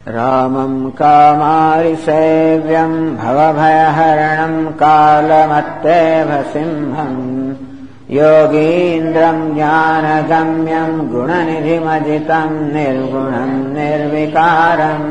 रामम् कामारिसेव्यम् भवभयहरणम् कालमत्तेव सिंहम् योगीन्द्रम् ज्ञानगम्यम् गुणनिधिमजितम् निर्गुणम् निर्विकारम्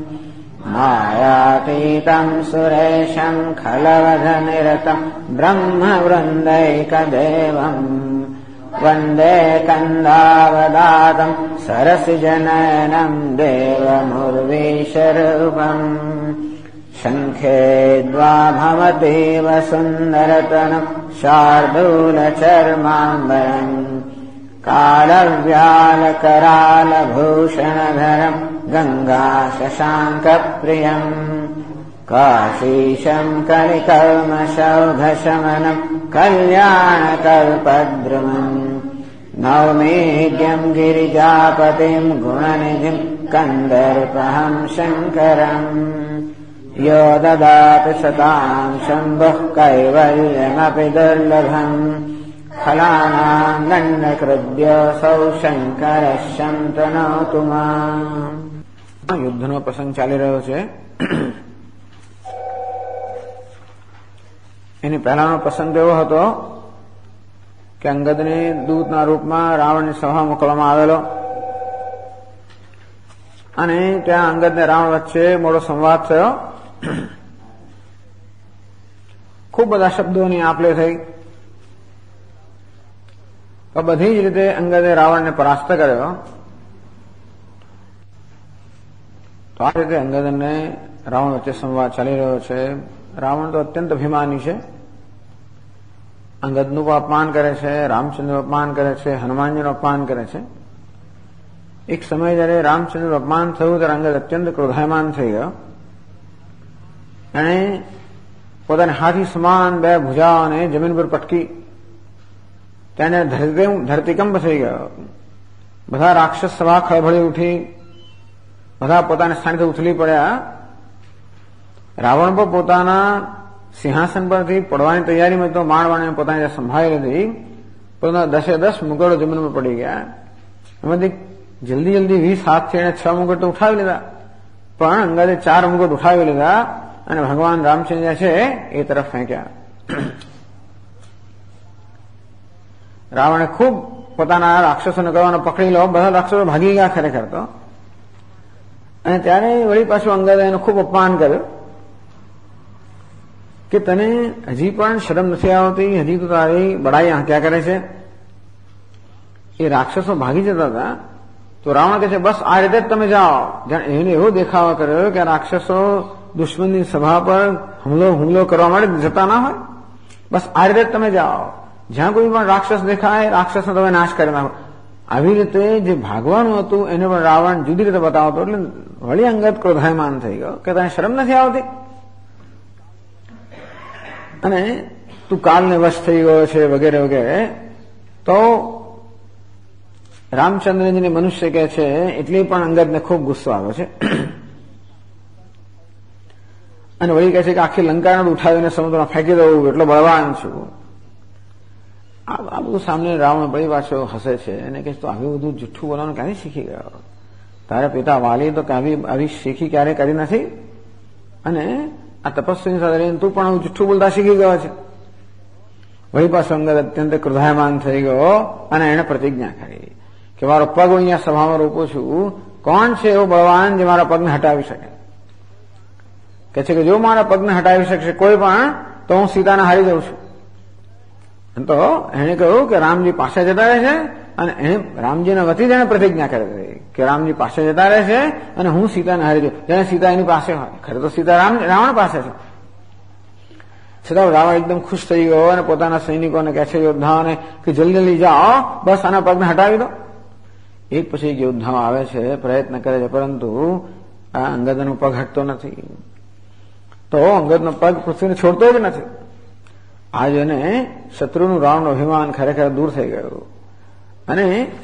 मायातीतम् सुरेशम् खलवधनिरतम् ब्रह्मवृन्दैकदेवम् वन्दे कन्दावदातम् सरसिजनयनम् देवमुर्वीशरूपम् शङ्खे द्वाभमतीव सुन्दरतनम् शार्दूलचर्माम्बरम् कालव्यालकरालभूषणधरम् गङ्गाशशाङ्कप्रियम् काशीशम् कलिकल्मषौघशमनम् कल्याणकल्पद्रुमम् नौमीड्यम् गिरिजापतिम् गुणनिधिम् कन्दर्पहम् शङ्करम् यो ददाति सताम् शम्भुः कैवल्यमपि दुर्लभम् फलानाम् दण्डकृद्योऽसौ शङ्करः शन्तनोतु माम्। યુદ્ધનો પ્રસંગ ચાલી રહ્યો છે. એની પહેલાનો પ્રસંગ એવો હતો કે અંગદને દૂતના રૂપમાં રાવણની સભા મોકલવામાં આવેલો અને ત્યાં અંગદને રાવણ વચ્ચે મોટો સંવાદ થયો. ખૂબ બધા શબ્દોની આપલે થઈ. તો બધી જ રીતે અંગદે રાવણને પરાસ્ત કર્યો. તો આ રીતે અંગદ અને રાવણ વચ્ચે સંવાદ ચાલી રહ્યો છે. રાવણ તો અત્યંત અભિમાની છે. અંગદનું પણ અપમાન કરે છે, રામચંદ્રનું અપમાન કરે છે, હનુમાનજીનું અપમાન કરે છે. એક સમય જયારે રામચંદ્રનું અપમાન થયું ત્યારે અંગદ અત્યંત ક્રોધાયમાન થઈ ગયો અને પોતાની હાથી સમાન બે ભુજાઓને જમીન પર પટકી તેને ધરતીકંપ થઈ ગયો. બધા રાક્ષસ સભા ખળભળી ઉઠી. બધા પોતાના સ્થાનેથી ઉથલી પડ્યા. રાવણ પણ પોતાના સિંહાસન પરથી પડવાની તૈયારીમાં તો માંડવાને પોતાની સંભાળી લીધી. પોતાના 10 મુગટો જમીન પર પડી ગયા. એમાંથી જલ્દી 20 હાથથી એને 6 મુગટ તો ઉઠાવી લીધા, પણ અંગદે 4 મુગટ ઉઠાવી લીધા અને ભગવાન રામચંદ્ર છે એ તરફ ફેંક્યા. રાવણે ખૂબ પોતાના રાક્ષસોને કરવાનો પકડી લો. બધા રાક્ષસો ભાગી ગયા ખરેખર તો. અને ત્યારે વળી પાછું અંગદે એનું ખૂબ અપમાન કર્યું કે તને હજી પણ શરમ નથી આવતી, હજી તો તારી બડાઈ હાંક્યા કરે છે. એ રાક્ષસો ભાગી જતા હતા તો રાવણ કહે છે બસ આ રીતે જ તમે જાઓ. એને એવો દેખાવો કર્યો કે રાક્ષસો દુશ્મનની સભા પર હુમલો કરવા માટે જતા ના હોય. બસ આ રીતે જ તમે જાઓ. જ્યાં કોઈ પણ રાક્ષસ દેખાય રાક્ષસનો તમે નાશ કરી નાખો. આવી રીતે જે ભાગવાનું હતું એને પણ રાવણ જુદી રીતે બતાવતો. એટલે વળી અંગદ ક્રોધાયમાન થઈ ગયો કે તને શરમ નથી આવતી અને તું કાલને વશ થઈ ગયો છે વગેરે વગેરે. તો રામચંદ્રજીને મનુષ્ય કહે છે એટલે પણ અંગદને ખૂબ ગુસ્સો આવ્યો છે અને વળી કહે છે કે આખી લંકાને ઉઠાવીને સમુદ્રમાં ફેંકી દઉં એટલો બળવાન છું. આ બધું સામને રાવણ વળી પાછો હસે છે અને કહે તો આવી બધું જુઠ્ઠું બોલવાનું ક્યાંથી શીખી ગયો? તારા પિતા વાલી તો આવી શીખી ક્યારે કરી નથી અને આ તપસ્વીની સાથે રહીને તું પણ જુઠ્ઠું બોલતા શીખી ગયો છે. વળી પાછો અંગદ અત્યંત ક્રોધાયમાન થઈ ગયો અને એને પ્રતિજ્ઞા કરી કે મારો પગ અહીંયા સભામાં રોપું છું. કોણ છે એવો બળવાન જે મારા પગને હટાવી શકે? કે છે કે જો મારા પગને હટાવી શકશે કોઈ પણ તો હું સીતાને હારી દઉં છું. તો એને કહ્યું કે રામજી પાસે જતા રહેશે અને એને રામજીના વતી એને પ્રતિજ્ઞા કરી હતી કે રામજી પાસે જતા રહેશે અને હું સીતાને હારી દઉં. જેને સીતા એની પાસે હોય. ખરે તો સીતા રાવણ પાસે છે. છતાં રાવણ એકદમ ખુશ થઈ ગયો અને પોતાના સૈનિકોને કહે છે યોદ્ધાઓને કે જલ્દી જાઓ બસ આના પગને હટાવી દો. એક પછી એક યોદ્ધાઓ આવે છે, પ્રયત્ન કરે છે, પરંતુ આ અંગદનો પગ હટતો નથી. તો અંગદનો પગ પૃથ્વીને છોડતો જ નથી. આજ એને શત્રુનું રાવણનું અભિમાન ખરેખર દૂર થઈ ગયું અને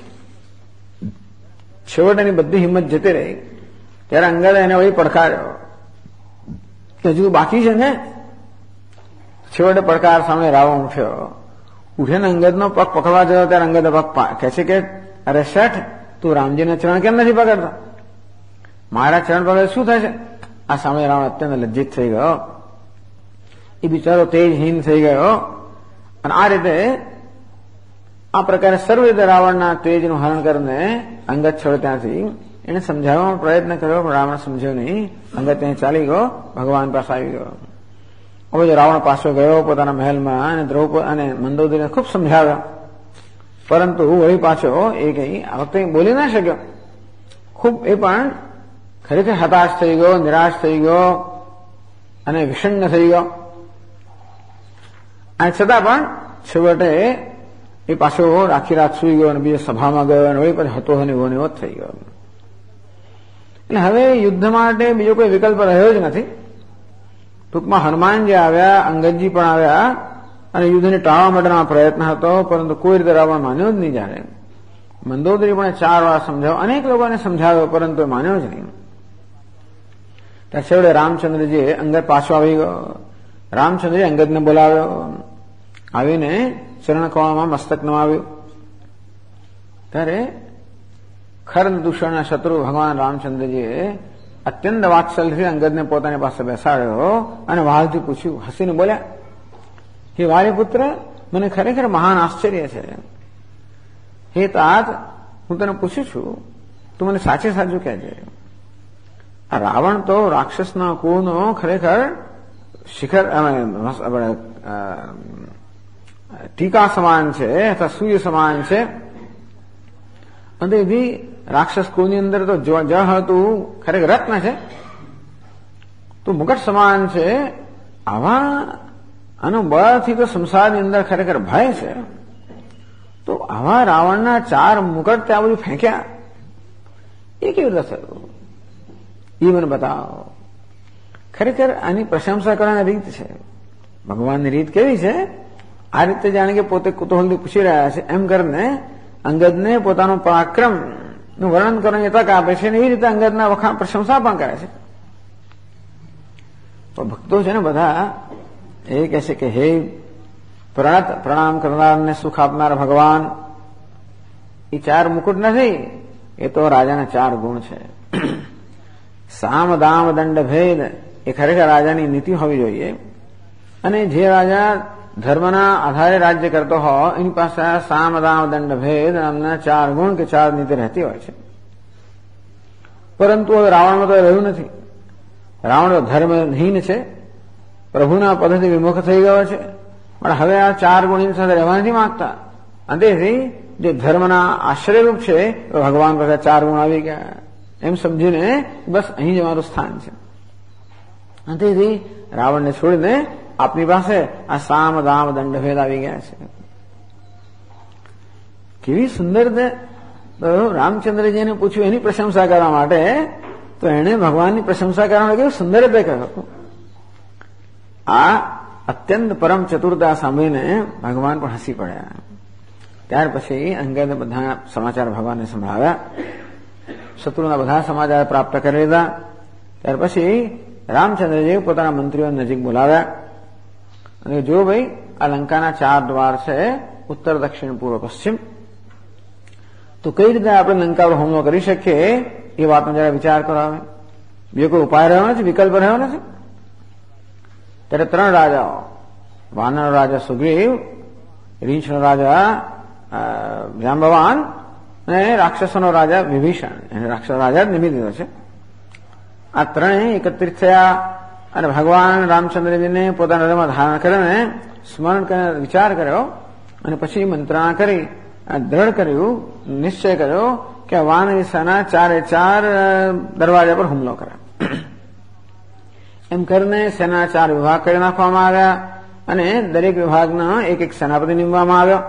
છેવટેની બધી હિંમત જતી રહી. ત્યારે અંગદે એને વળી પડકાર્યો કે હજુ બાકી છે ને. છેવટે પડકાર સામે રાવણ ઉઠીને અંગદનો પગ પકડવા જતો ત્યારે અંગદ પગ કહે છે કે અરે શેઠ તું રામજીના ચરણ કેમ નથી પકડતો? મારા ચરણ પર શું થશે? આ સામે રાવણ અત્યંત લજ્જિત થઈ ગયો. એ બિચારો તેજહીન થઈ ગયો. અને આ રીતે આ પ્રકારે સર્વ રીતે રાવણના તેજનું હરણ કરીને અંગદ છોડે ત્યાંથી એને સમજાવવાનો પ્રયત્ન કર્યો, પણ રાવણ સમજ્યો નહીં. અંગદ ત્યાં ચાલી ગયો, ભગવાન પાસે આવી ગયો. હવે જો રાવણ પાછો ગયો પોતાના મહેલમાં અને દ્રૌપદી અને મંદોદરીને ખૂબ સમજાવ્યો, પરંતુ વળી પાછો એ કઈ આ વખતે બોલી ના શક્યો. ખૂબ એ પણ ખરેખર હતાશ થઈ ગયો, નિરાશ થઈ ગયો અને વિષણ્ણ થઈ ગયો. અને છતાં પણ છેવટે એ પાછો આખી રાત સુઈ ગયો અને બીજા સભામાં ગયો અને વળી પછી હતો અને એવો જ થઈ ગયો. એટલે હવે યુદ્ધ માટે બીજો કોઈ વિકલ્પ રહ્યો જ નથી. ટૂંકમાં હનુમાનજી આવ્યા, અંગદજી પણ આવ્યા અને યુદ્ધને ટાળવા માટેનો પ્રયત્ન હતો, પરંતુ કોઈ રીતે રાવણ માન્યો જ નહીં. જ્યારે મંદોદરી પણ 4 વાર સમજાવ્યો, અનેક લોકોને સમજાવ્યો, પરંતુ એ માન્યો જ નહીં. ત્યાં છેવટે રામચંદ્રજી અંગદ પાછો આવી ગયો. રામચંદ્રજી અંગદને બોલાવ્યો, આવીને ચરણકમળમાં મસ્તક નમાવ્યું. ત્યારે ખર્દ દૂષણના શત્રુ ભગવાન રામચંદ્રજીએ અત્યંત વાત્સલ્યથી અંગદને પોતાની પાસે બેસાડ્યો અને વાલથી પૂછ્યું, હસીને બોલ્યા, હે વાલી પુત્ર, મને ખરેખર મહાન આશ્ચર્ય છે. હે તાત, હું તને પૂછું છું, તું મને સાચે સાચું કહેજે. આ રાવણ તો રાક્ષસના કુળનો ખરેખર શિખર ટીકા સમાન છે અથવા સૂર્ય સમાન છે. અને એવી રાક્ષસ કુળની અંદર તો જ હતું ખરેખર રત્ન છે, તો મુકટ સમાન છે. આવા અનુબળથી તો સંસારની અંદર ખરેખર ભય છે. તો આવા રાવણના 4 મુકટ ત્યાં બધું ફેંક્યા, એ કેવી રીતે થયું? એ મને બતાવો. ખરેખર આની પ્રશંસા કરવાની રીત છે. ભગવાનની રીત કેવી છે? આ રીતે જાણે કે પોતે કુતૂહલથી પૂછી રહ્યા છે એમ કરીને અંગદને પોતાનું પરાક્રમ નું વર્ણન કરવાની તક આપે છે, અને એવી રીતે અંગદના વખાણ પ્રશંસા પણ કરે છે. તો ભક્તો છે ને બધા એ કહે છે કે હે પ્રણામ કરનારને સુખ આપનાર ભગવાન, એ 4 મુકુટ નથી, એ તો રાજાના 4 ગુણ છે. સામ દામ દંડ ભેદ એ ખરેખર રાજાની નીતિ હોવી જોઈએ. અને જે રાજા ધર્મના આધારે રાજ્ય કરતો હોય એની પાસે સામ દામ દંડ ભેદ નામના 4 ગુણ કે 4 નીતિ રહેતી હોય છે. પરંતુ હવે રાવણમાં તો રહ્યું નથી. રાવણ ધર્મહીન છે, પ્રભુના પદથી વિમુખ થઈ ગયો છે, પણ હવે આ 4 ગુણની સાથે રહેવા નથી માંગતા. અને તેથી જે ધર્મના આશ્રયરૂપ છે ભગવાન પાસે 4 ગુણ આવી ગયા એમ સમજીને બસ અહીં જ અમારું સ્થાન છે. અને તેથી રાવણને છોડીને આપની પાસે આ સામ દામ દંડ ભેદ આવી ગયા છે. કેવી સુંદર રામચંદ્રજીને પૂછ્યું એની પ્રશંસા કરવા માટે, તો એણે ભગવાનની પ્રશંસા કરવા માટે કેવું સુંદર રીતે કહ્યું. આ અત્યંત પરમ ચતુરતા સાંભળીને ભગવાન પણ હસી પડ્યા. ત્યાર પછી અંગદે બધા સમાચાર ભગવાનને સંભળાવ્યા, શત્રુના બધા સમાચાર પ્રાપ્ત કરી લીધા. ત્યાર પછી રામચંદ્રજી પોતાના મંત્રીઓ નજીક બોલાવ્યા અને જો ભાઈ આ લંકાના 4 દ્વાર છે, ઉત્તર, દક્ષિણ, પૂર્વ, પશ્ચિમ, તો કઈ રીતે આપણે લંકા પર હુમલો કરી શકીએ એ વાતનો જરા વિચાર કરાવે. બીજો કોઈ ઉપાય રહ્યો નથી, વિકલ્પ રહ્યો નથી. ત્યારે 3 રાજાઓ, વાનર રાજા સુગ્રીવ, રીંછનો રાજા જાંબવાન અને રાક્ષસોનો રાજા વિભીષણ, એને રાક્ષસ રાજા જ નિમિત્ત દીધો છે. આ 3 એકત્રિત થયા અને ભગવાન રામચંદ્રજીને પોતાના હૃદયમાં ધારણ કરીને સ્મરણ કરીને વિચાર કર્યો અને પછી મંત્રણા કરી દ્રઢ કર્યું, નિશ્ચય કર્યો કે વાનરી સેના 4 દરવાજા પર હુમલો કરે. એમ કરીને સેના 4 વિભાગ કરી નાખવામાં આવ્યા અને દરેક વિભાગના એક સેનાપતિ નીમવામાં આવ્યો.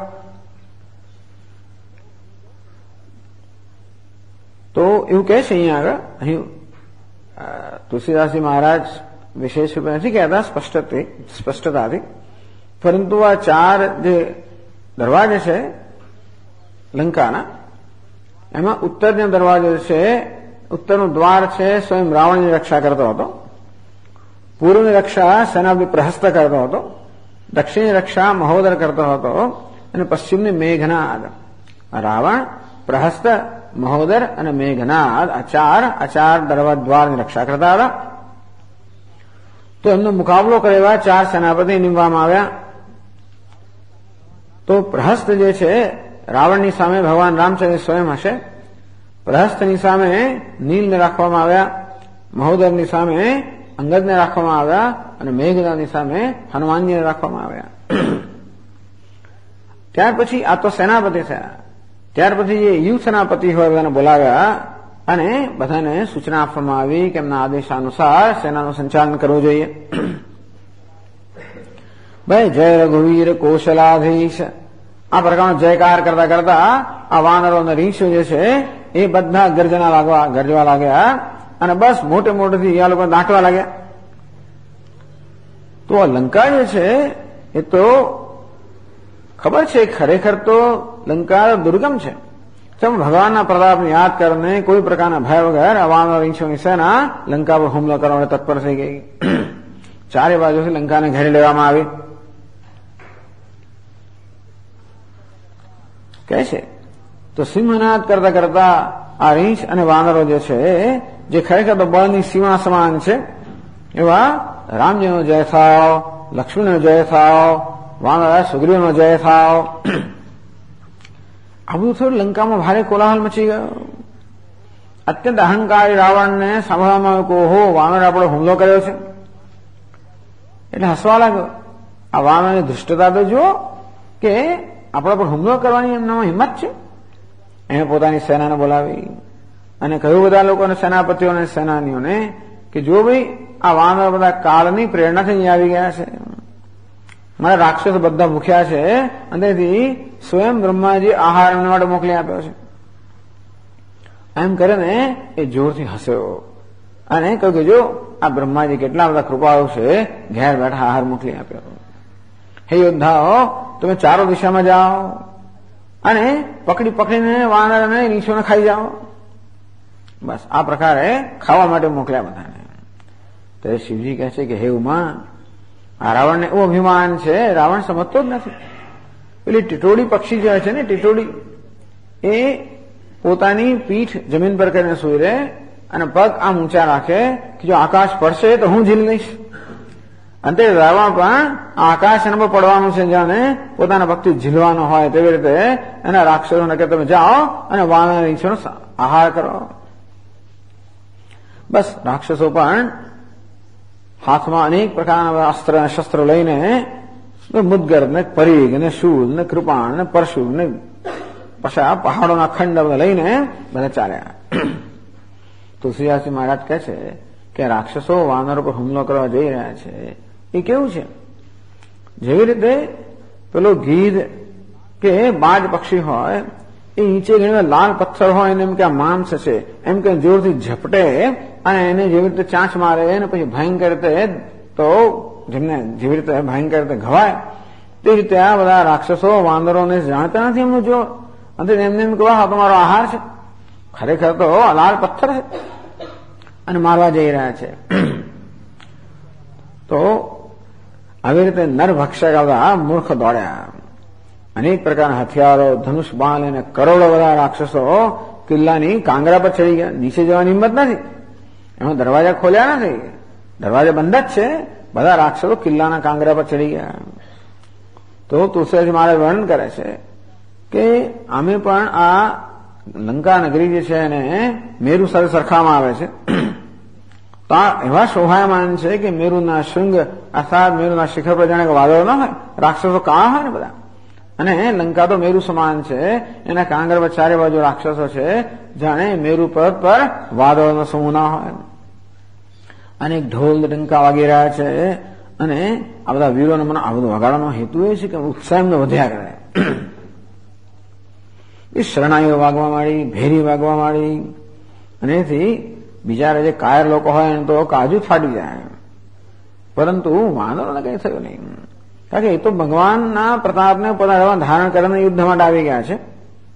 તો એવું કહે છે અહીંયા આગળ, અહીં તુલસીદાસજી મહારાજ વિશેષ રૂપે નથી કહેતા સ્પષ્ટતાથી, પરંતુ આ 4 જે દરવાજા છે લંકાના, એમાં ઉત્તરનો દરવાજો છે, ઉત્તરનું દ્વાર છે સ્વયં રાવણની રક્ષા કરતો હતો, પૂર્વની રક્ષા સેનાપતિ પ્રહસ્ત કરતો હતો, દક્ષિણની રક્ષા મહોદર કરતો હતો અને પશ્ચિમની મેઘનાદ રાવણ પ્રહસ્ત, મહોદર અને મેઘનાદ આ ચાર દ્વારની રક્ષા કરતા હતા. તો એમનો મુકાબલો કરે એવા 4 સેનાપતિ નીમવામાં આવ્યા. તો પ્રહસ્ત જે છે રાવણની સામે ભગવાન રામચંદ્ર સ્વયં હશે. પ્રહસ્તની સામે નીલને રાખવામાં આવ્યા, મહોદરની સામે અંગદને રાખવામાં આવ્યા અને મેઘનાદની સામે હનુમાનજીને રાખવામાં આવ્યા. ત્યાર પછી આ તો સેનાપતિ થયા. ત્યાર પછી જે યુદ્ધ સેનાપતિ હોય બધાને બોલાવ્યા અને બધાને સૂચના આપવામાં આવી કે એમના આદેશાનુસાર સેનાનું સંચાલન કરવું જોઈએ. ભાઈ જય રઘુવીર કૌશલાધીશ આ પ્રકારનો જયકાર કરતા કરતા આ વાનરો અને રીંછો જે છે એ બધા ગરજવા લાગ્યા અને બસ મોટે મોટેથી આ લોકો દાટવા લાગ્યા. તો આ લંકા જે છે એ તો ખબર છે ખરેખર તો લંકા દુર્ગમ છે. ભગવાનના પ્રતાપને યાદ કરીને કોઈ પ્રકારના ભય વગર આ વાનર રીંછોની સેના લંકા પર હુમલો કરવા માટે તત્પર થઈ ગઈ. ચારે બાજુથી લંકાને ઘેરી લેવામાં આવી. કહે છે તો સિંહનાદ કરતા કરતા આ રીંછ અને વાનરો જે છે જે ખરેખર તો બળની સીમા સમાન છે એવા રામજીનો જય થાવ, લક્ષ્મણનો જય થાવ, વાનર સુગ્રીવનો જય થાવ. આ બધું થોડું લંકામાં ભારે કોલાહલ મચી ગયો. અત્યંત અહંકારી રાવણને સાંભળવામાં આવ્યું કે ઓહો વાનર આપણો હુમલો કર્યો છે એટલે હસવા લાગ્યો. આ વાનરની ધૃષ્ટતા તો જુઓ કે આપણા પર હુમલો કરવાની એમનામાં હિંમત છે. એને પોતાની સેનાને બોલાવી અને કહ્યું બધા લોકોને, સેનાપતિઓને, સેનાનીઓને કે જો ભાઈ આ વાનર બધા કાળની પ્રેરણાથી અહીં આવી ગયા છે, મારા રાક્ષસો બધા ભૂખ્યા છે અને તેથી સ્વયં બ્રહ્માજી આહાર એમના માટે મોકલી આપ્યો છે. એમ કરીને એ જોરથી હસ્યો અને કહ્યું કે જો આ બ્રહ્માજી કેટલા બધા કૃપાળુ છે, ઘેર બેઠા આહાર મોકલી આપ્યો. હે યોદ્ધાઓ, તમે ચારો દિશામાં જાઓ અને પકડીને વાનર અને રીંછોને ખાઈ જાઓ. બસ આ પ્રકારે ખાવા માટે મોકલ્યા બધાને. તો શિવજી કહે છે કે હે ઉમા, આ રાવણને એવું અભિમાન છે, રાવણ સમજતો જ નથી. પેલી ટીટોડી પક્ષી જે છે ને, ટીટોડી એ પોતાની પીઠ જમીન પર કરીને સૂઈ રહે અને પગ આમ ઊંચા રાખે કે જો આકાશ પડશે તો હું ઝીલી લઈશ. અંતે રાવણ પણ આકાશ એના પર પડવાનું છે, જાણે પોતાના પગથી ઝીલવાનો હોય તેવી રીતે એના રાક્ષસોને કે તમે જાઓ અને વાનર રીંછોનો આહાર કરો. બસ રાક્ષસો પણ હાથમાં અનેક પ્રકારના અસ્ત્ર અને શસ્ત્ર લઈને મુદગર ને પરીગ ને શૂલ ને કૃપાણ ને પરશુલ ને પછા પહાડોના ખંડ લઈને બધા ચાલ્યા. તુલસીદાસજી મહારાજ કહે છે કે રાક્ષસો વાનરો પર હુમલો કરવા જઈ રહ્યા છે એ કેવું છે? જેવી રીતે પેલો ગીધ કે બાજ પક્ષી હોય એ નીચે ઘણી લાલ પથ્થર હોય એને એમ કે આ માંસ છે એમ કે જોરથી ઝપટે અને એને જેવી રીતે ચાંચ મારે અને પછી ભયંકર રીતે તો જેમને જેવી રીતે ભયંકર રીતે ઘવાય તે રીતે આ બધા રાક્ષસો વાંદરોને જાણતા નથી એમનું જો અને એમને એમ કહેવા હા તમારો આહાર છે, ખરેખર તો લાલ પથ્થર છે અને મારવા જઈ રહ્યા છે. તો આવી રીતે નરભક્ષક બધા મૂર્ખ દોડ્યા. અનેક પ્રકારના હથિયારો, ધનુષ બાણ અને કરોડો બધા રાક્ષસો કિલ્લાની કાંગરા પર ચડી ગયા. નીચે જવાની હિંમત નથી, એમાં દરવાજા ખોલ્યા નથી, દરવાજા બંધ જ છે. બધા રાક્ષસો કિલ્લાના કાંગરા પર ચડી ગયા. તો તુલસીદાસ મહારાજ વર્ણન કરે છે કે અમે પણ આ લંકા નગરી જે છે એને મેરુ સાથે સરખાવવામાં આવે છે. તો આ એવા શોભાયમાન છે કે મેરુના શૃંગ અર્થાત મેરુના શિખર પર જાણે વાદળો ના હોય, રાક્ષસો કાળા હોય ને બધા, અને લંકા તો મેરુ સમાન છે. એના કાંગર પર ચારે બાજુ રાક્ષસો છે, જાણે મેરુ પર્વત પર વાદળોનો સમૂહ ના હોય. અનેક ઢોલ ડંકા વાગી રહ્યા છે અને આ બધા વીરોને મને આ બધું વગાડવાનો હેતુ એ છે કે ઉત્સાહ એમને વધ્યા કરે. એ શરણાઈઓ વાગવા માંડી, ભેરી વાગવા માંડી અને એથી બિચારા જે કાયર લોકો હોય એને તો કાજુ ફાટી જાય, પરંતુ વાનરોને કઈ થયું નહીં. કારણ કે એ તો ભગવાનના પ્રતાપને પોતાના ધારણ કરીને યુદ્ધ માટે આવી ગયા છે.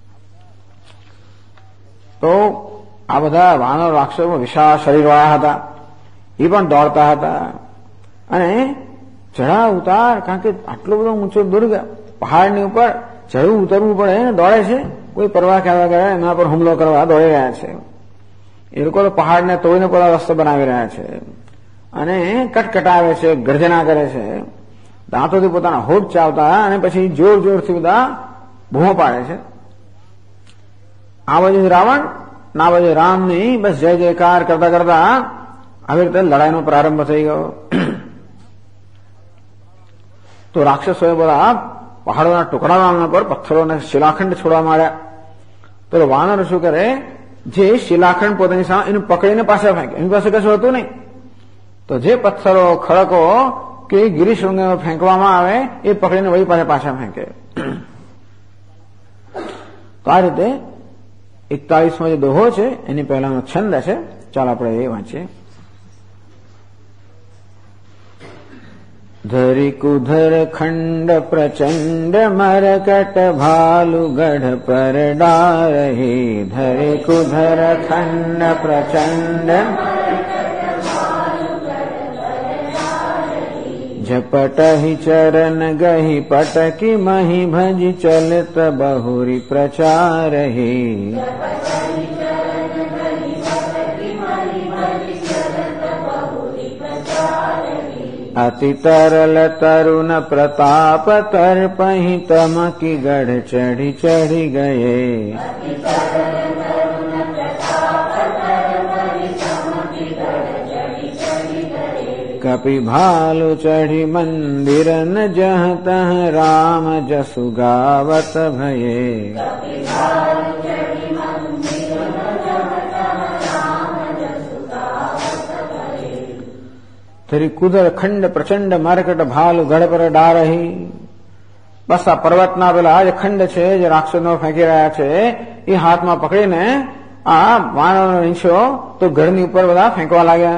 તો આ બધા વાનર રાક્ષસો વિશાળ શરીરવાળા હતા, એ પણ દોડતા હતા અને ચઢાવ ઉતાર, કારણ કે આટલો બધો ઊંચો દુર્ગ પહાડની ઉપર ચડવું ઉતરવું પડે, દોડે છે. કોઈ પરવા કર્યા વગર એના પર હુમલો કરવા દોડી રહ્યા છે. એ લોકો તો પહાડને તોડીને પોતા રસ્તો બનાવી રહ્યા છે અને કટકટાવે છે, ગર્જના કરે છે, દાંતોથી પોતાના હોઠ ચાવતા અને પછી જોર જોરથી બધા બૂમો પાડે છે. આ બાજુ રાવણ ના બાજુ રામની બસ જય જયકાર કરતા કરતા આવી રીતે લડાઈનો પ્રારંભ થઈ ગયો. તો રાક્ષસોએ બધા પહાડોના ટુકડાના પર પથ્થરોને શિલાખંડ છોડવા માંડ્યા. તો વાનર શું કરે, જે શિલાખંડ પોતાની સામે એને પકડીને પાછા ફેંકે. એની પાસે કશું હતું નહીં. તો જે પથ્થરો, ખડકો કે ગિરિશૃંગે ફેંકવામાં આવે એ પકડીને વળી પાછા ફેંકે. તો આ રીતે 41માં જે દોહો છે એની પહેલાનો છંદ છે. ચાલો આપણે એ વાંચીએ. ધરી કુધર ખંડ પ્રચંડ મરકટ ભાલુ ગઢ પર ડારહી. ધરી કુધર ખંડ પ્રચંડ झपटहि चरण गहि पटकी मही भजि चलत बहुरी प्रचारहि। अति तरल तरुण प्रताप तर्पहि तमकी गढ़ चढ़ी चढ़ी गए। कपि भालु चढ़ी मंदिरन जह तह राम जसु गावत भये। तेरी कुदर खंड प्रचंड मारकट भालु गढ़ पर डारही। बस आ पर्वतना पेला जे खंड छे जे राक्षसो फेंकी रह्या छे ए हाथमां पकड़ीने आ वानरनो रींछो तो गढ़नी उपर बधा फेंकवा लाग्या।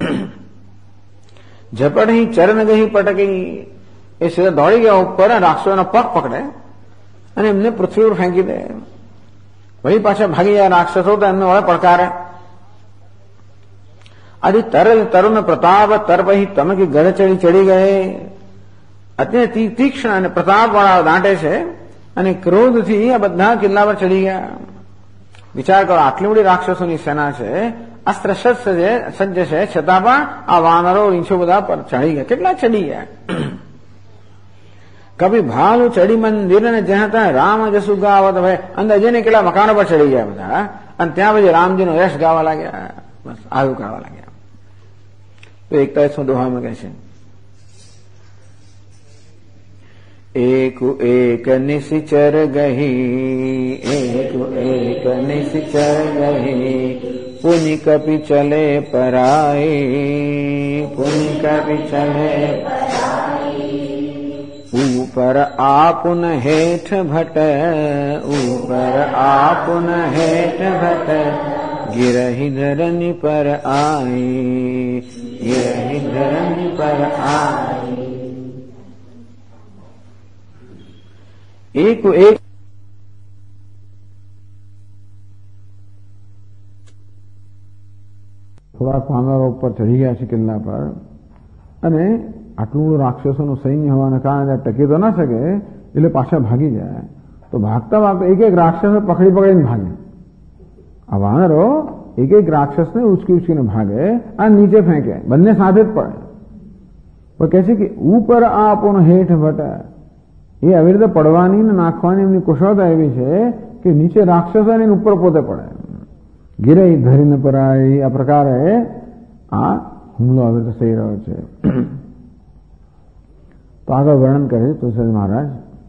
झपट ही चरण गई पटकी, એ સીધા દોડી ગયા ઉપર, રાક્ષસોનો પગ પકડે અને એમને પૃથ્વી પર ફેંકી દે. વળી પાછા ભાગી જાય રાક્ષસો તો એમને વળે પડકારે. આદિ તરલ તરુણ પ્રતાપ તર્પહી તમકી ગઢ ચડી ચડી ગયે. અત્યારે તીક્ષ્ણ અને પ્રતાપ વાળા દાંટે છે અને ક્રોધથી આ બધા કિલ્લા પર ચડી ગયા. વિચાર કરો, આટલી બધી રાક્ષસોની સેના છે, અસ્ત્ર સજ્જ છે, છતાં પણ આ વાનરો રીંછો બધા પર ચડી ગયા. કેટલા ચડી ગયા? કભી ભાલુ ચડી મંદિર ને જ્યાં ત્યાં રામ જસુ ગાવત ભાઈ, અંદર જઈને કેટલા મકાનો પર ચડી ગયા બધા અને ત્યાં પછી રામજીનો યશ ગાવા લાગ્યા. બસ આવું ગાવા લાગ્યા. તો 41મો દોહામાં કહે છે, एक एक निशिचर गही, एक एक निशिचर गही, पुनि कपि चले पराई, पुनि कपि चले ऊपर आपुन हेठ भट, ऊपर आपुन हेठ भट, गिरहि धरनी पर आई, गिरहि धरनी पर आई। एक एक થોડા વાનરો ઉપર ચડી ગયા છે કિલ્લા પર અને આટલું બધું રાક્ષસોનું સૈન્ય હોવાના કારણે ટકી તો ના શકે એટલે પાછા ભાગી જાય. તો ભાગતા ભાગતા એક એક રાક્ષસ પકડી પકડીને ભાગે. આ વાનરો એક એક રાક્ષસને ઉચકી ઉચકીને ભાગે અને નીચે ફેંકે, બંને સાથે જ પડે. પણ કહે છે કે ઉપર આપણ હેઠ ભટે, એ આવી રીતે પડવાની ને નાખવાની એમની કુશળતા એવી છે કે નીચે રાક્ષસો અને ઉપર પોતે પડે. ગિરે ધરીને પરાઈ, આ પ્રકારે આ હુમલો આવી રીતે થઈ રહ્યો છે. તો આગળ વર્ણન કરે તુલસીદાસ મહારાજ.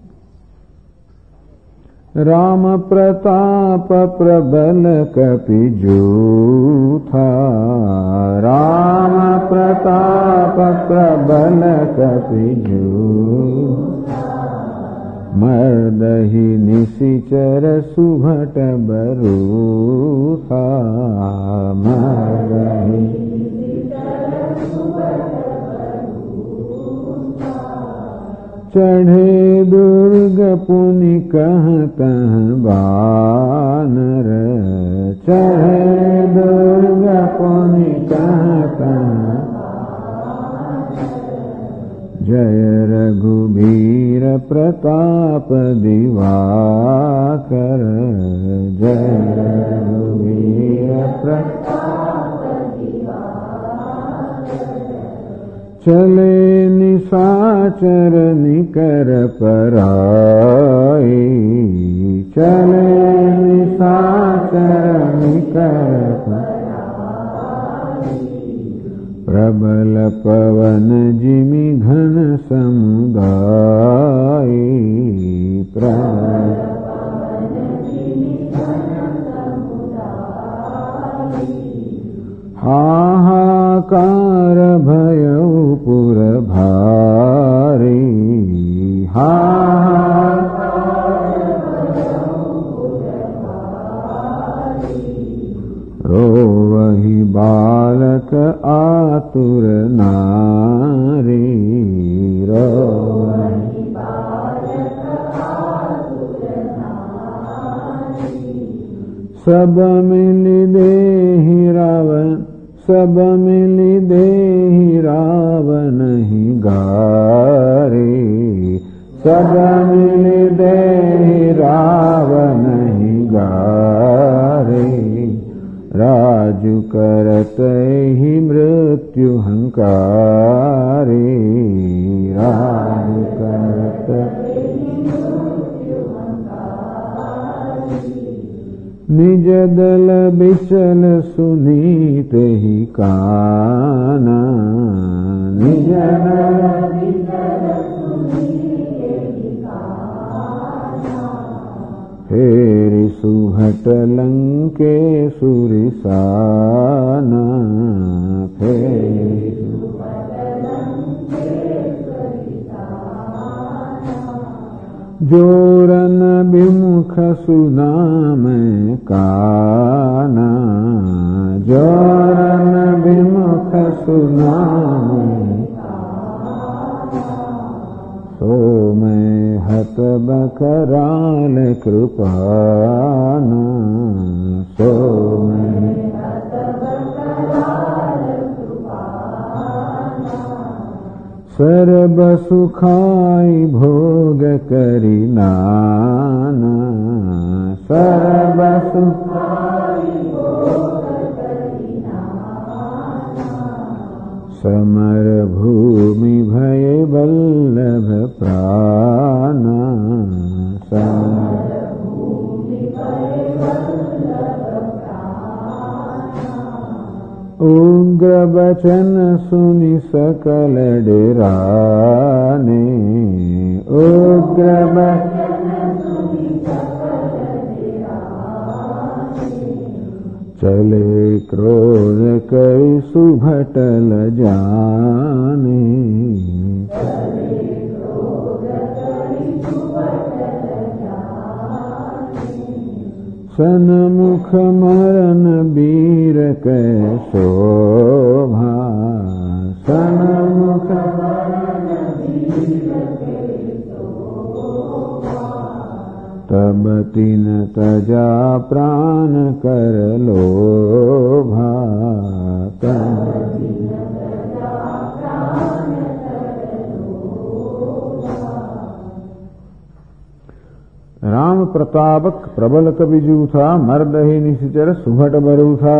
રામ પ્રતાપ પ્રબલ કપિ જૂથા, રામ પ્રતાપ પ્રબલ કપિ જૂથા, मर्दहि निशिचर सुभट बरूथा, मर्दहि चढ़े दुर्ग पुनि कहत बानर, चढ़े दुर्ग पुनि कहत जय रघुबीर प्रताप दिवाकर, जय रघुबीर प्रताप दिवाकर। चले निशाचर निकर पराई, चले निशाचर निकर पराई। प्रबल पवन जिमि घन समुदाय, प्रबल पवन जिमि घन समुदाय। हाहाकार भयउ पुर भारी, हाहाकार भयउ पुर भारी। रोवहि बालक आतुर नारी, रोवहि बालक आतुर नारी। सब मिलि देहि रावण, सब मिलि देहि रावण ही गारे, सब मिलि देहि रावण ही गारे। राजु करत ही मृत्यु हंकारे, राजु करत निज दल बिचल सुनीत ही काना, निज दल बिचल सुनीत ही काना। फेरि सुहट लंकेशुर साना, फेरि सुहट लंकेशुर साना। जोरन विमुख सुनाम काना, जोरन विमुख सुनाम काना। सो मैं हत बकराल कृपाना, सो मैं हत बकराल कृपाना। सर्ब सुखाई भोग करि नाना, सर्ब सुखाई भोग करि नाना। समर भूमि भय वल्लभ प्राणा, समर भूमि भय वल्लभ प्राणा। उग्र बचन सुनि सकल डेराने, उग्र बचन सुनि सकल डेराने। चले क्रोध करि सुभटल जाने, चले क्रोध करि सुभटल जाने। सन्मुख मरण वीर कै शोभा, सन्मुख मरण वीर कै शोभा। तब तिन तजा प्राण कर लोभा, तब तिन तजा प्राण कर लोभा। राम प्रतापक प्रबल कबिजू था, मर्द ही निश्चर सुभट बरू था।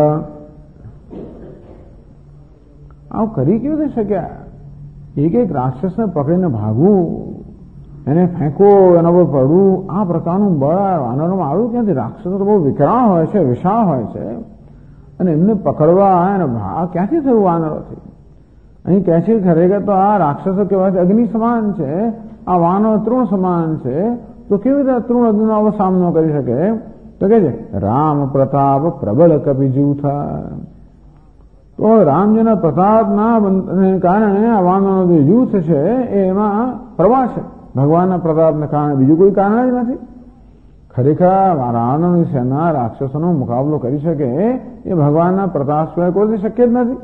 આવું કરી કેવી રીતે શક્યા? એક એક રાક્ષસને પકડીને ભાગવું, એને ફેંકવો, એના પર પડવું, આ પ્રકારનું બળ વાનરોમાં આવ્યું ક્યાંથી? રાક્ષસો તો બહુ વિકરાળ હોય છે, વિશાળ હોય છે, અને એમને પકડવા અને ક્યાંથી થયું વાનરોથી? અહીં કહે છે ખરેખર તો આ રાક્ષસો કહેવાય છે અગ્નિ સમાન છે, આ વાનરો તૃણ સમાન છે, તો કેવી રીતે તૃણ અગ્નિનો આવો સામનો કરી શકે? તો કહે છે રામ પ્રતાપ પ્રબળ કપિજુ था। તો રામજીના પ્રતાપના કારણે આ વાનરનો જે યુથ છે એમાં પ્રવાહ છે, ભગવાનના પ્રતાપને કારણે, બીજું કોઈ કારણ જ નથી। ખરેખર રાવણની સેના રાક્ષસોનો મુકાબલો કરી શકે એ ભગવાનના પ્રતાપ સિવાય કોઈ શક્ય જ નથી।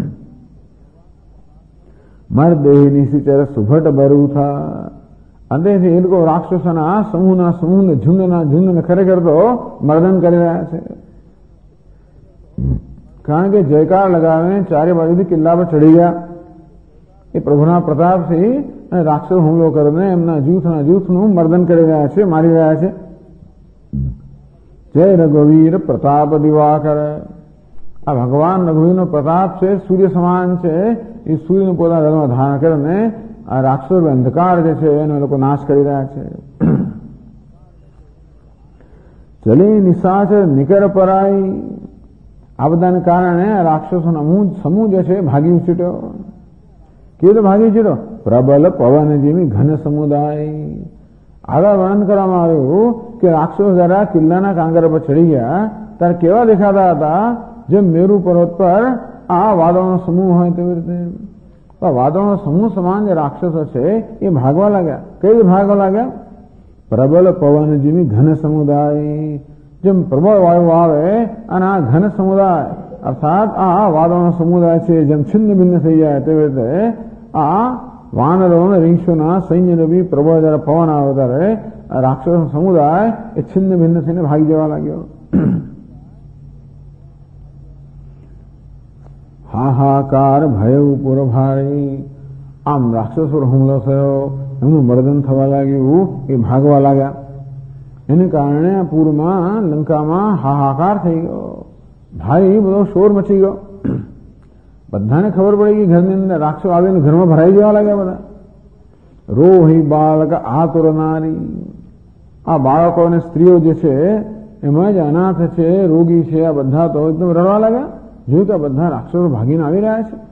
મરદેહી નિશિચર સુભટ બરુ था। અંતેથી એ લોકો રાક્ષસોના સમૂહના ઝુંડના ઝુંડને ખરેખર તો મર્દન કરી રહ્યા છે। કારણ કે જયકાર લગાવીને ચારે બાજુથી કિલ્લા પર ચડી ગયા એ પ્રભુના પ્રતાપથી અને રાક્ષસો હુમલો કરીને એમના જૂથનું મર્દન કરી રહ્યા છે, મારી રહ્યા છે. જય રઘુવીર પ્રતાપ દિવાકર. આ ભગવાન રઘુવીરનો પ્રતાપ છે, સૂર્ય સમાન છે. એ સૂર્યનું પોતાના હૃદયમાં ધારણ કરીને આ રાક્ષસો અંધકાર જે છે એનો લોકો નાશ કરી રહ્યા છે. ચલી નિશાચર નિકર પરાઈ. આ બધાને કારણે રાક્ષસોનો સમૂહ જે છે ભાગી છૂટ્યો. કેવી રીતે ભાગી છૂટ્યો? પ્રબલ પવન જેવી ઘન સમુદાય. આગળ વર્ણન કરવામાં આવ્યું કે રાક્ષસો જરા કિલ્લાના કાંગર પર ચડી ગયા ત્યારે કેવા દેખાતા હતા? જેમ મેરુ પર્વત પર આ વાદળનો સમૂહ હોય તેવી રીતે વાદળનો સમૂહ સમાન જે રાક્ષસો છે એ ભાગવા લાગ્યા. કઈ રીતે ભાગવા લાગ્યા? પ્રબલ પવન જેવી ઘન સમુદાય. જેમ પ્રબળ વાયુ આવે અને આ ઘન સમુદાય અર્થાત આ વાદળનો સમુદાય છે જેમ છિન્ન ભિન્ન થઈ જાય તેવી રીતે આ વાનરો અને રીંછોના સૈન્યનો બી પ્રબળ જયારે પવન આવે ત્યારે રાક્ષસો સમુદાય એ છિન્ન ભિન્ન થઈને ભાગી જવા લાગ્યો. હાહાકાર ભય પુરભારી. આમ રાક્ષસો પર હુમલો થયો, એમનું મર્દન થવા લાગ્યું, એ ભાગવા લાગ્યા. એને કારણે પૂરમાં લંકામાં હાહાકાર થઈ ગયો, ભારી બધો શોર મચી ગયો. બધાને ખબર પડી કે ઘરની અંદર રાક્ષસો આવીને ઘરમાં ભરાઈ જવા લાગ્યા બધા. રોહી બાળક આતુર નારી. આ બાળકો અને સ્ત્રીઓ જે છે એમાં જ અનાથ છે, રોગી છે, આ બધા તો એકદમ રડવા લાગ્યા. જોયું કે બધા રાક્ષસો ભાગીને આવી રહ્યા છે.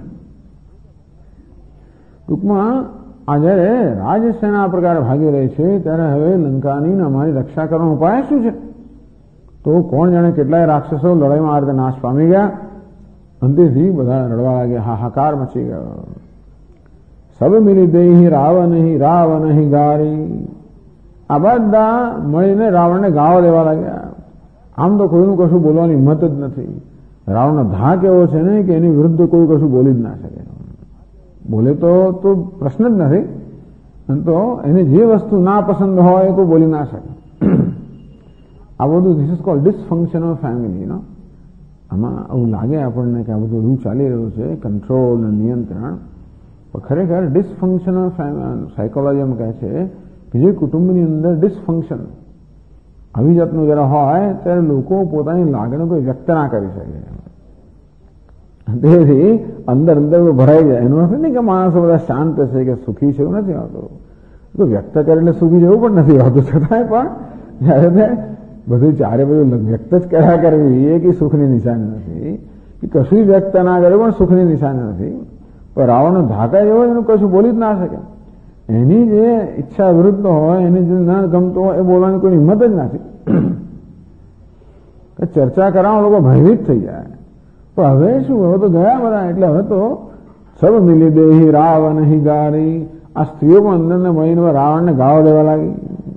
ટૂંકમાં આ જયારે રાજસેના આ પ્રકારે ભાગી રહી છે ત્યારે હવે લંકાની અમારી રક્ષા કરવાનો ઉપાય શું છે? તો કોણ જાણે કેટલાય રાક્ષસો લડાઈમાં આ રીતે નાશ પામી ગયા. અંતેથી બધા રડવા લાગ્યા, હાહાકાર મચી ગયો. સબ મિલી દેહી રાવણ ગારી. આ બધા મળીને રાવણને ગાળો દેવા લાગ્યા. આમ તો કોઈનું કશું બોલવાની હિંમત જ નથી. રાવણનો ધાક એવો છે ને કે એની વિરુદ્ધ કોઈ કશું બોલી જ ના શકે. બોલે તો પ્રશ્ન જ નથી, તો એને જે વસ્તુ ના પસંદ હોય એ કોઈ બોલી ના શકે. આ બધું this is called dysfunction of family. આમાં એવું લાગે આપણને કે આ બધું એવું ચાલી રહ્યું છે, કંટ્રોલ અને નિયંત્રણ. પણ ખરેખર ડિસફંક્શન ઓફ સાયકોલોજી એમ કહે છે કે જે કુટુંબની અંદર ડિસફંક્શન આવી જાતનું જરા હોય ત્યારે લોકો પોતાની લાગણીઓ કોઈ વ્યક્ત ના કરી શકે. તેથી અંદર ભરાઈ જાય. એનો અર્થ નહીં કે માણસો બધા શાંત છે કે સુખી છે, એવું નથી હોતું. તો વ્યક્ત કરે એટલે સુખી જેવું પણ નથી હોતું. છતાંય પણ જયારે બધું ચારે બધું વ્યક્ત જ કર્યા કરવી એ કે સુખની નિશાની નથી, કે કશું વ્યક્ત ના કરે પણ સુખની નિશાની નથી. પણ રાવણનો ધાકા એવો એનું કશું બોલી જ ના શકે. એની જે ઈચ્છા વિરુદ્ધ હોય, એને જે ન ગમતો હોય એ બોલવાની કોઈ હિંમત જ નથી. ચર્ચા કરવામાં લોકો ભયભીત થઈ જાય. પણ હવે શું, હવે તો ગયા બધા. એટલે હવે તો સબ મિલી દેહી રાવણ ગારી. આ સ્ત્રીઓ પણ અંદરને મળીને રાવણને ગાળો દેવા લાગી.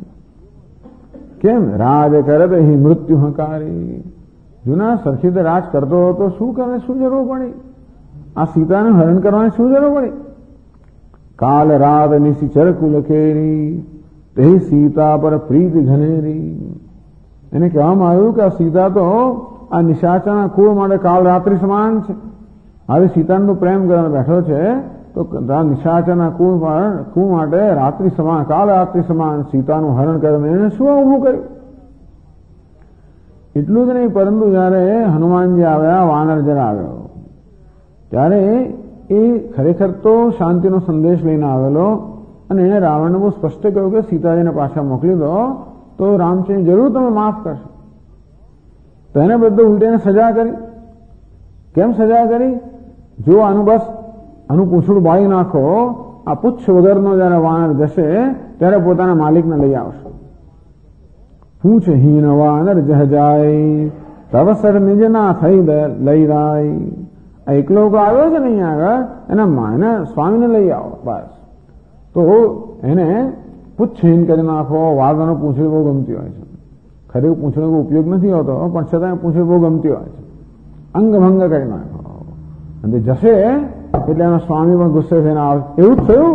કેમ? રાજ કરે હિ મૃત્યુ હકારી. જૂના સરખી રીતે રાજ કરતો હતો, શું કરે, શું જરૂર પડી? આ સીતાને હરણ કરવાની શું જરૂર પડી? કાલ રાત નિશિચર કુલ કેરી, તે સીતા પર પ્રીત ઘનેરી. એને કહેવામાં આવ્યું કે આ સીતા તો આ નિશાચરના કુળ માટે કાલ રાત્રિ સમાન છે. હવે સીતાનો પ્રેમ કરવાનો બેઠો છે તો નિશાચરના કુળ માટે રાત્રિ સમાન, કાલ રાત્રિ સમાન સીતાનું હરણ કરીને એને શું ઊભું કર્યું? એટલું જ નહીં, પરંતુ જયારે હનુમાનજી આવ્યા, વાનર જરા આવ્યો, ત્યારે એ ખરેખર તો શાંતિનો સંદેશ લઈને આવેલો અને એને રાવણને બહુ સ્પષ્ટ કહ્યું કે સીતાજીને પાછા મોકલી દો તો રામચંદ્ર જરૂર તમે માફ કરશો. તો એને બધું ઉલટીને સજા કરી. કેમ સજા કરી? જો આનું પૂંછડું બાળી નાખો, આ પુચ્છ વગરનો જયારે વાનર જશે ત્યારે પોતાના માલિકને લઈ આવશે. પૂંછહીન વાનર જહ જાય, તવસર નિજ ના થઈ લઈ રાય. એકલો આવ્યો છે ને અહીંયા આગળ, એના સ્વામીને લઈ આવો બસ. તો એને પુચ્છહીન કરી નાખો. વાઘનો પૂંછડી બહુ ગમતી હોય છે. ખરી પૂંછડીનો ઉપયોગ નથી હોતો, પણ છતાં પૂંછડી બહુ ગમતી હોય છે. અંગભંગ કરી નાખો અને જશે એટલે એના સ્વામી પણ ગુસ્સે થઈને આવે. એવું જ થયું.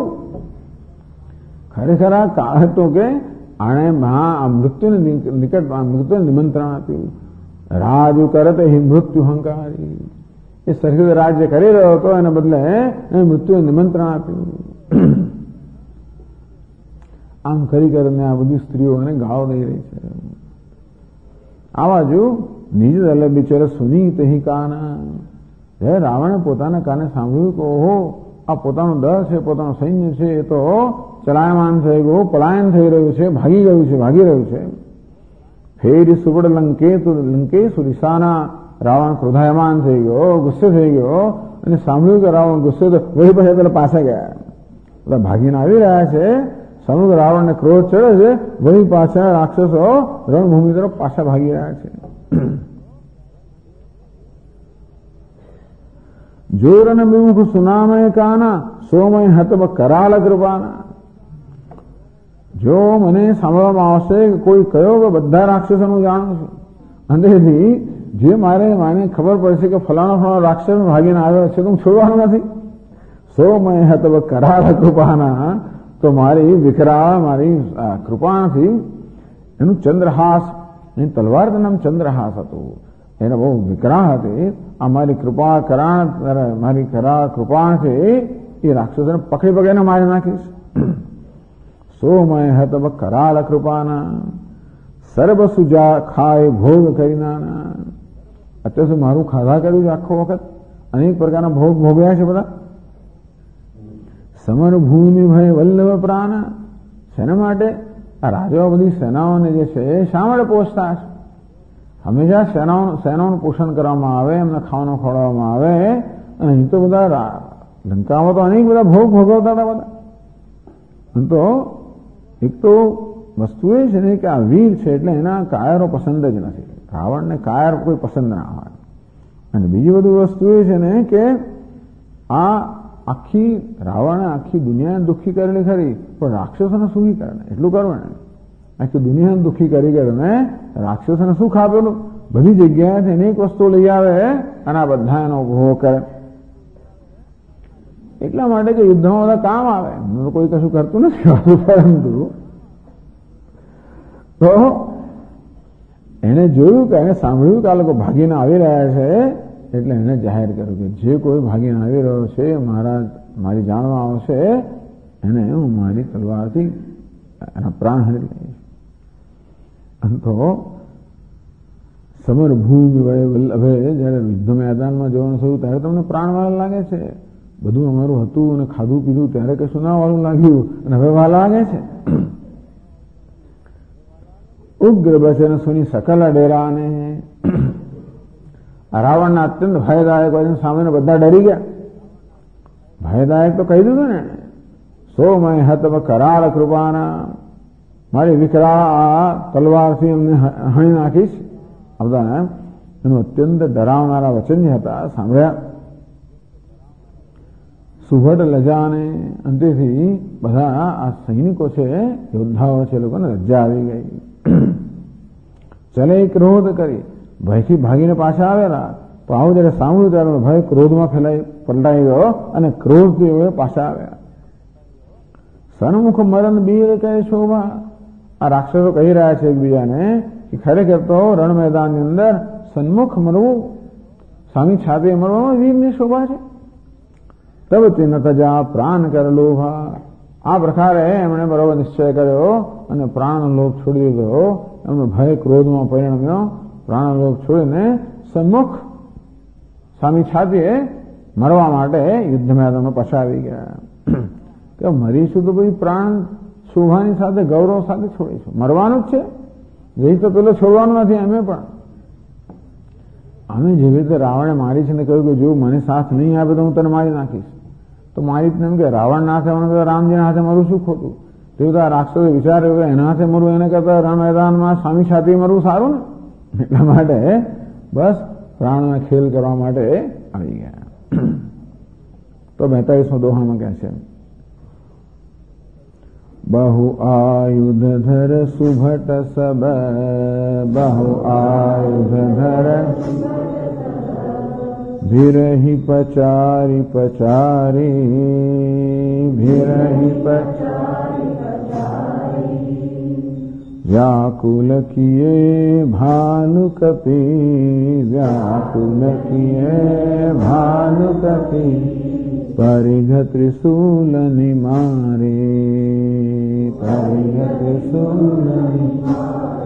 ખરેખર આ કાળ હતો કે આણે મૃત્યુને નિમંત્રણ આપ્યું. રાજ કરત હિ મૃત્યુ હંકારી. એ સરખી રાજ્ય કરી રહ્યો હતો, એને બદલે મૃત્યુએ નિમંત્રણ આપ્યું. આમ કરી કરીને આ બધી સ્ત્રીઓને ગાળો દઈ રહી છે. આ બાજુ નિજ દલે બિચારે સુની તહી કાના, જયારે રાવણે પોતાના કાને સાંભળ્યું કે ઓહો, આ પોતાનો દળ છે, પોતાનું સૈન્ય છે, એ તો ચલાયમાન થઈ ગયું, પલાયન થઈ રહ્યું છે, ભાગી રહ્યું છે. ફેરી સુબડ લંકેશુ દિશાના, રાવણ ક્રોધાયમાન થઈ ગયો, ગુસ્સે થઈ ગયો, અને સાંભળ્યું કે રાવણ ગુસ્સે તો વહી પછી પેલા પાછા ગયા. બધા ભાગીને આવી રહ્યા છે. સમગ્ર રાવણને ક્રોધ ચડે છે, વહી પાછા રાક્ષસો રણભૂમિ તરફ પાછા ભાગી રહ્યા છે. જોર અને વિમુખ સુનામય કાના, સોમય હતબ કરાલ કૃપાના. જો મને સાંભળવામાં આવશે કે કોઈ કયો કે બધા રાક્ષસોનું જાણું છું, અંદરથી જે મને ખબર પડશે કે ફલાણો રાક્ષસ ભાગીને આવ્યો છે તો હું છોડવાનું નથી. સોમય હતબ કરાલ કૃપાના, તો મારી વિકરાળ, મારી કૃપાથી એનું ચંદ્રહાસ, એની તલવારનું નામ ચંદ્રહાસ હતું, એને બહુ વિકરાળ હતી. આ મારી કૃપા કરાણ, મારી કૃપાથી એ રાક્ષસોને પકડી પકડીને મારી નાખીશ. સોમય હતબ કરાળ કૃપાના, સર્વ સુજા ખાય ભોગ કરીનાના. અત્યાર સુધી મારું ખાધા કર્યું છે, આખો વખત અનેક પ્રકારના ભોગ ભોગ્યા છે બધા. સમર ભૂમિ ભય વલ્લભ પ્રાણ, શેના માટે? આ રાજાઓ બધી સેનાઓને જે છે એ શા માટે પોષતા છે? હંમેશા સેનાઓનું પોષણ કરવામાં આવે, એમને ખાવાનું ખવડાવવામાં આવે, અને અહીં તો બધા લંકામાં તો અનેક બધા ભોગ ભોગવતા હતા બધા. તો એક તો વસ્તુ એ છે ને કે આ વીર છે એટલે એના કાયરો પસંદ જ નથી. રાવણને કાયર કોઈ પસંદ ના હોય. અને બીજી બધી વસ્તુ એ છે ને કે આ રાવણે આખી દુનિયાને દુઃખી કરેલી ખરી, પણ રાક્ષસોને સુખી કરે એટલું કરવું ને. આખી દુનિયાને દુઃખી કરીને રાક્ષસોને સુખ આપેલું. બધી જગ્યાએથી અનેક વસ્તુ લઈ આવે અને આ બધા એનો ઉપભોગ કરે. એટલા માટે કે યુદ્ધમાં બધા કામ આવે, કોઈ કશું કરતું નથી. પરંતુ તો એને જોયું કે એને સાંભળ્યું કે આ લોકો ભાગીને આવી રહ્યા છે, એટલે એને જાહેર કર્યું કે જે કોઈ ભાગીને આવી રહ્યો છે, મારી જાણવા આવશે, એને હું મારી તલવારથી એના પ્રાણ હરી લઈશ. તો સમર ભૂમિ વલ્લભે, જયારે યુદ્ધ મેદાનમાં જવાનું થયું ત્યારે તમને પ્રાણ વાળું લાગે છે. બધું અમારું હતું અને ખાધું પીધું ત્યારે કશું ના વાળું લાગ્યું, અને હવે વાલા લાગે છે. ઉગ્ર બચન સુની સકલ ડેરાને, રાવણના અત્યંત ભયદાયક વચન સામે બધા ડરી ગયા. ભયદાયક તો કહી દીધું ને. સોમય હતબ કરાળ કૃપાના, મારી વિકરાળ તલવારથી અમને હણી નાખીશ. આ બધા એનું અત્યંત ડરાવનારા વચન જે હતા સાંભળ્યા. સુભટ લજાને, અંતેથી બધા આ સૈનિકો છે, યોદ્ધાઓ છે, લોકોને લજ્જા આવી ગઈ. ચલે ક્રોધ કરી, ભયથી ભાગીને પાછા આવેલા. તો આવું જયારે સાંભળ્યું ત્યારે ભય ક્રોધમાં પલટાઈ ગયો અને ક્રોધથી એ પાછા આવ્યા. સન્મુખ મરણ બીર કહે શોભા, આ રાક્ષસો કહી રહ્યા છે એકબીજાને કે ખરેખર તો રણ મેદાનની અંદર સન્મુખ મરવું, સામી છાતી મરવામાં વીરની શોભા છે. તબ તે ન તજા પ્રાણ કર લોભા, આ પ્રકારે એમણે બરોબર નિશ્ચય કર્યો અને પ્રાણ લોભ છોડી દીધો. એમનો ભય ક્રોધમાં પરિણમ્યો. પ્રાણ લોભ છોડીને સન્મુખ સામી છાતીએ મરવા માટે યુદ્ધ મેદાનમાં પાછા આવી ગયા. કે મરીશું તો ભાઈ પ્રાણ શોભાની સાથે ગૌરવ સાથે છોડીશું, મરવાનું જ છે. જઈ તો પેલો છોડવાનું નથી. અમે જેવી રીતે રાવણે મારી છે ને કહ્યું કે જો મને સાથ નહીં આપે તો હું તને મારી નાખીશ, તો મારી એમ કે રાવણ ના હાથે રામજીના હાથે મરવું શું ખોટું? તેવું તો રાક્ષસે વિચાર્યું કે એના હાથે મરવું એને કરતા રણ મેદાનમાં સામી છાતી મરવું સારું ને. એટલા માટે બસ પ્રાણના ખેલ કરવા માટે આવી ગયા. તો 42મો દોહામાં કહે છે, બહુ આયુધર સુભટ સબ, બહુ આયુધર ભીરહી પચારી પચારી, ભીરહી व्याकुल किए भानु कपि, व्याकुल किए भानु कपि, परिघ त्रिशूल निमारे, परिघ त्रिशूल निमारे।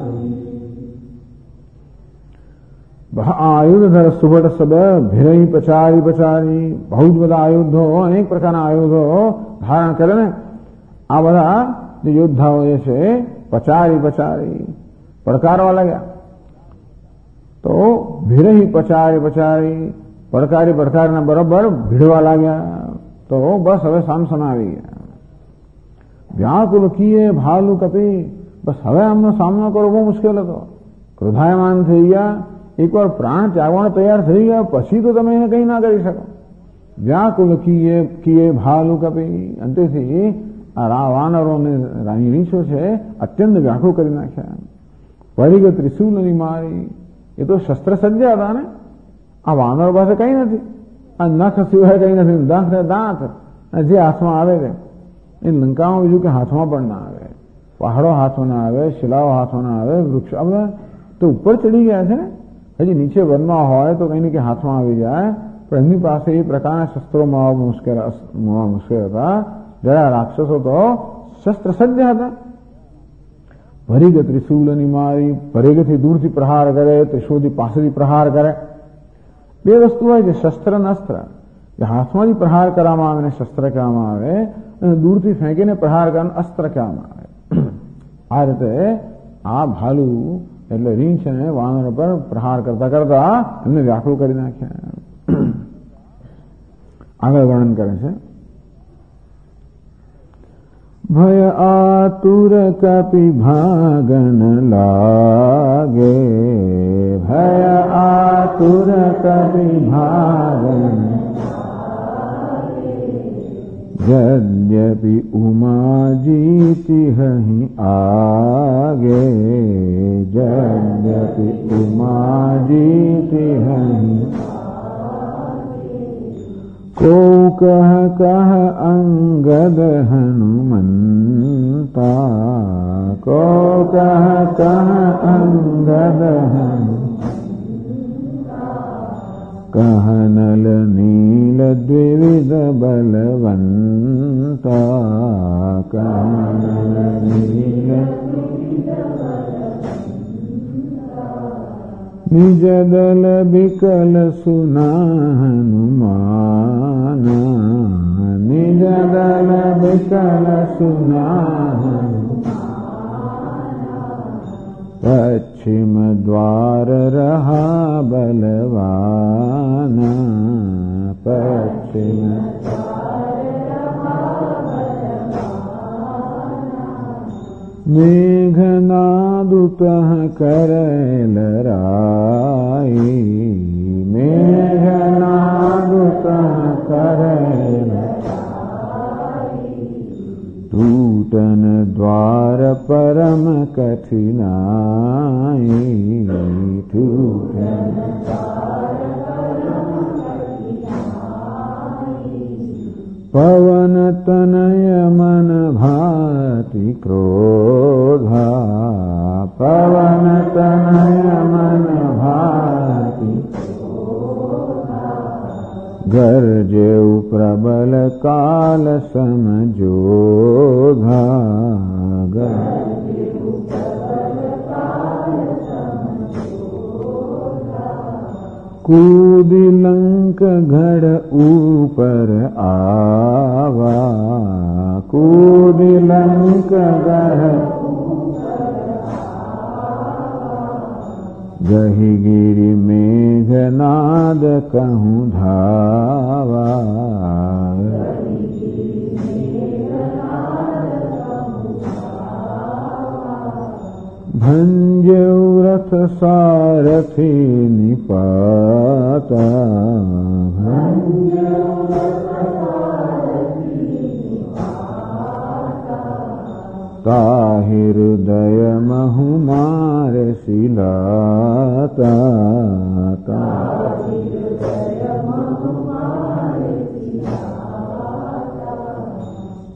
आयुध धर सुबट सब भिरई पचारी पचारी, बहुत बड़ा आयुध हो, अनेक प्रकारना आयुधो ધારણ કરે ને, આ બધા જે યોદ્ધાઓ જે છે પચારી પચારી પડકારવા લાગ્યા. તો ભીરહી પચારી પચારી પડકારી પડકારીને બરોબર ભીડવા લાગ્યા. તો બસ હવે સામસામે આવી ગયા. વ્યાકુલ કીએ ભાલુ કપી, બસ હવે આમનો સામનો કરવો બહુ મુશ્કેલ હતો. ક્રોધાયમાન થઈ ગયા, એકવાર પ્રાણ ત્યાગવાનો તૈયાર થઈ ગયા પછી તો તમે એને કંઈ ના કરી શકો. વ્યાકુલ કીએ ભાલુ કપી, અંતેથી આ વાનરોને રાણી રીંછો છે અત્યંત વ્યાકુળ કરી નાખ્યા. પરિઘ ત્રિશૂલની મારી, એ તો શસ્ત્ર સજ્જા હતા ને. આ વાનરો પાસે કંઈ નથી, આ નખ સિવાય કંઈ નથી, દાંત દાંત જે હાથમાં આવે છે એ લંકામાં બીજું કે હાથમાં પણ ના આવે. પહાડો હાથમાં ના આવે, શિલાઓ હાથમાં ના આવે, વૃક્ષ આ બધા તો ઉપર ચડી ગયા છે ને. હજી નીચે વનમાં હોય તો કંઈ ને કંઈ હાથમાં આવી જાય, પણ એમની પાસે એ પ્રકારના શસ્ત્રો મળવા મુશ્કેલ હતા. જરા રાક્ષસો તો શસ્ત્ર સજ્જ હતા. પરિઘ ત્રિશૂલની મારી, પરિઘથી દૂરથી પ્રહાર કરે, ત્રિશૂલથી પાસેથી પ્રહાર કરે. બે વસ્તુ હોય છે, શસ્ત્ર અને અસ્ત્ર. જે હાથમાંથી પ્રહાર કરવામાં આવે ને શસ્ત્ર કહેવામાં આવે, અને દૂરથી ફેંકીને પ્રહાર કરવાનું અસ્ત્ર કહેવામાં આવે. આ રીતે આ ભાલુ એટલે રીંછ અને વાનરો પર પ્રહાર કરતા કરતા એમને વ્યાકુળ કરી નાખ્યા. આગળ વર્ણન કરે છે. ભય આતુર કપી ભાગન લાગે, ભય આતુર કપી ભાગન, यद्यपि उमा जीती हहीं आगे, यद्यपि उमा जीती हहीं, को कह अंगद हनुमंता, को कह अंगद हनुमंता, कहनल नील द्विविध बलवंता, कहनल नील निज दल बिकल सुना हनुमाना, निज दल बिकल सुना पश्चिम द्वार रहा बलवाना, पश्चिम मेघनादुतः करैल राई, मेघनादुतः करैल टूटन द्वार परम कठिनाई, टूटन पवन तनय मन भाति क्रोधा, पवन तनय मन भाति गरजेउ प्रबल काल समझोधा, कूदी लंक घड़ ऊपर आवा, कूदी लंक घड़ गही गिरि मेघनाद कहूँ धावा, भंजऊ रथ सारथी निपाता, ताहि हृदय महु मार सिलाता,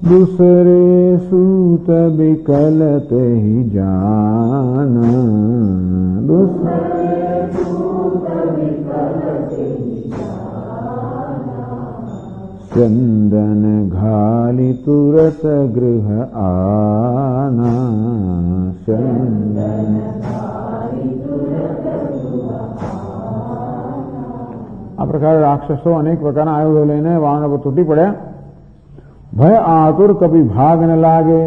दूसरे सूत विकलत ही जाना, दूसरे सूत विकलत ही जाना, चंदन घाली तुरत गृह आना, चंदन घाली तुरत गृह आना। આ પ્રકારે રાક્ષસો અનેક પ્રકારના આયુધો લઈને વાણર પર તૂટી પડ્યા. ભય આતુર કભી ભાગ ન લાગે.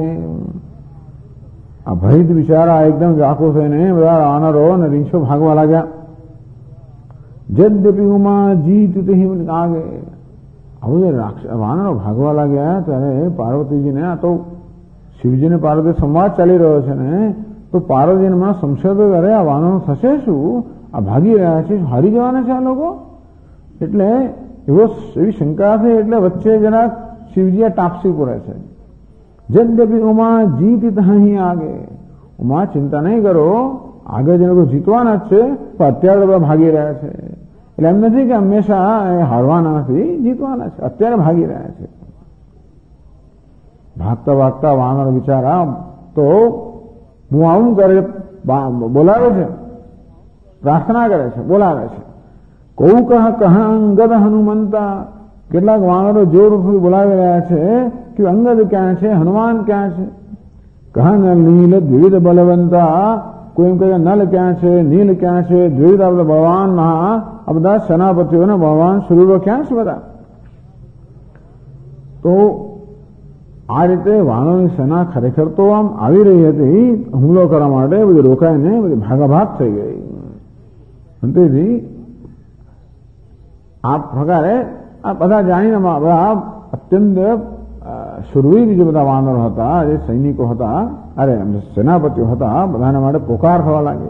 આ ભયથી બિચારા એકદમ વ્યાકુળ થઈને બધા વાનરો અને રીંછો ભાગવા લાગ્યા. જદ્યપી ઉમા જીત આગે. આવું જે વાનરો ભાગવા લાગ્યા ત્યારે પાર્વતીજીને, આ તો શિવજીને પાર્વતી સંવાદ ચાલી રહ્યો છે ને, તો પાર્વતીજીને મને સંશય તો અરે આ વાનરો થશે શું, આ ભાગી રહ્યા છે, હારી જવાના છે આ લોકો. એટલે એવી શંકા છે. એટલે વચ્ચે જરાક શિવજી ટાપસી પૂરે છે. જદ્યપી ઉમા જીત અહીં આગે. ઉમા ચિંતા નહીં કરો, આગળ જે લોકો જીતવાના જ છે, તો અત્યારે બધા ભાગી રહ્યા છે. એટલે એમ નથી કે હંમેશા હારવાના નથી, જીતવાના છે, અત્યારે ભાગી રહ્યા છે. ભાગતા ભાગતા વાનર બિચારા તો હું આવું કરે, બોલાવે છે, પ્રાર્થના કરે છે, બોલાવે છે. કૌ કહ અંગદ હનુમંતા. કેટલાક વાનરો જોરથી બોલાવી રહ્યા છે કે અંગદ ક્યાં છે, હનુમાન ક્યાં છે. કહા નલ નીલ દ્વિવિધ બલવંતા. કોઈ એમ કહે નલ ક્યાં છે, નીલ ક્યાં છે, દ્વિવિધ આ બધા ભગવાનના આ બધા સેનાપતિઓના ભગવાન શરૂરો ક્યાં છે બધા. તો આ રીતે વાનરોની સેના ખરેખર તો આમ આવી રહી હતી હુમલો કરવા માટે, બધી રોકાઈને બધી ભાગાભાગ થઈ ગઈ. તેથી આ પ્રકારે આ બધા જાણીને બધા અત્યંત શુરવીર જે બધા વાનરો હતા, જે સૈનિકો હતા, અરે સેનાપતિઓ હતા, બધાના માટે પોકાર થવા લાગી.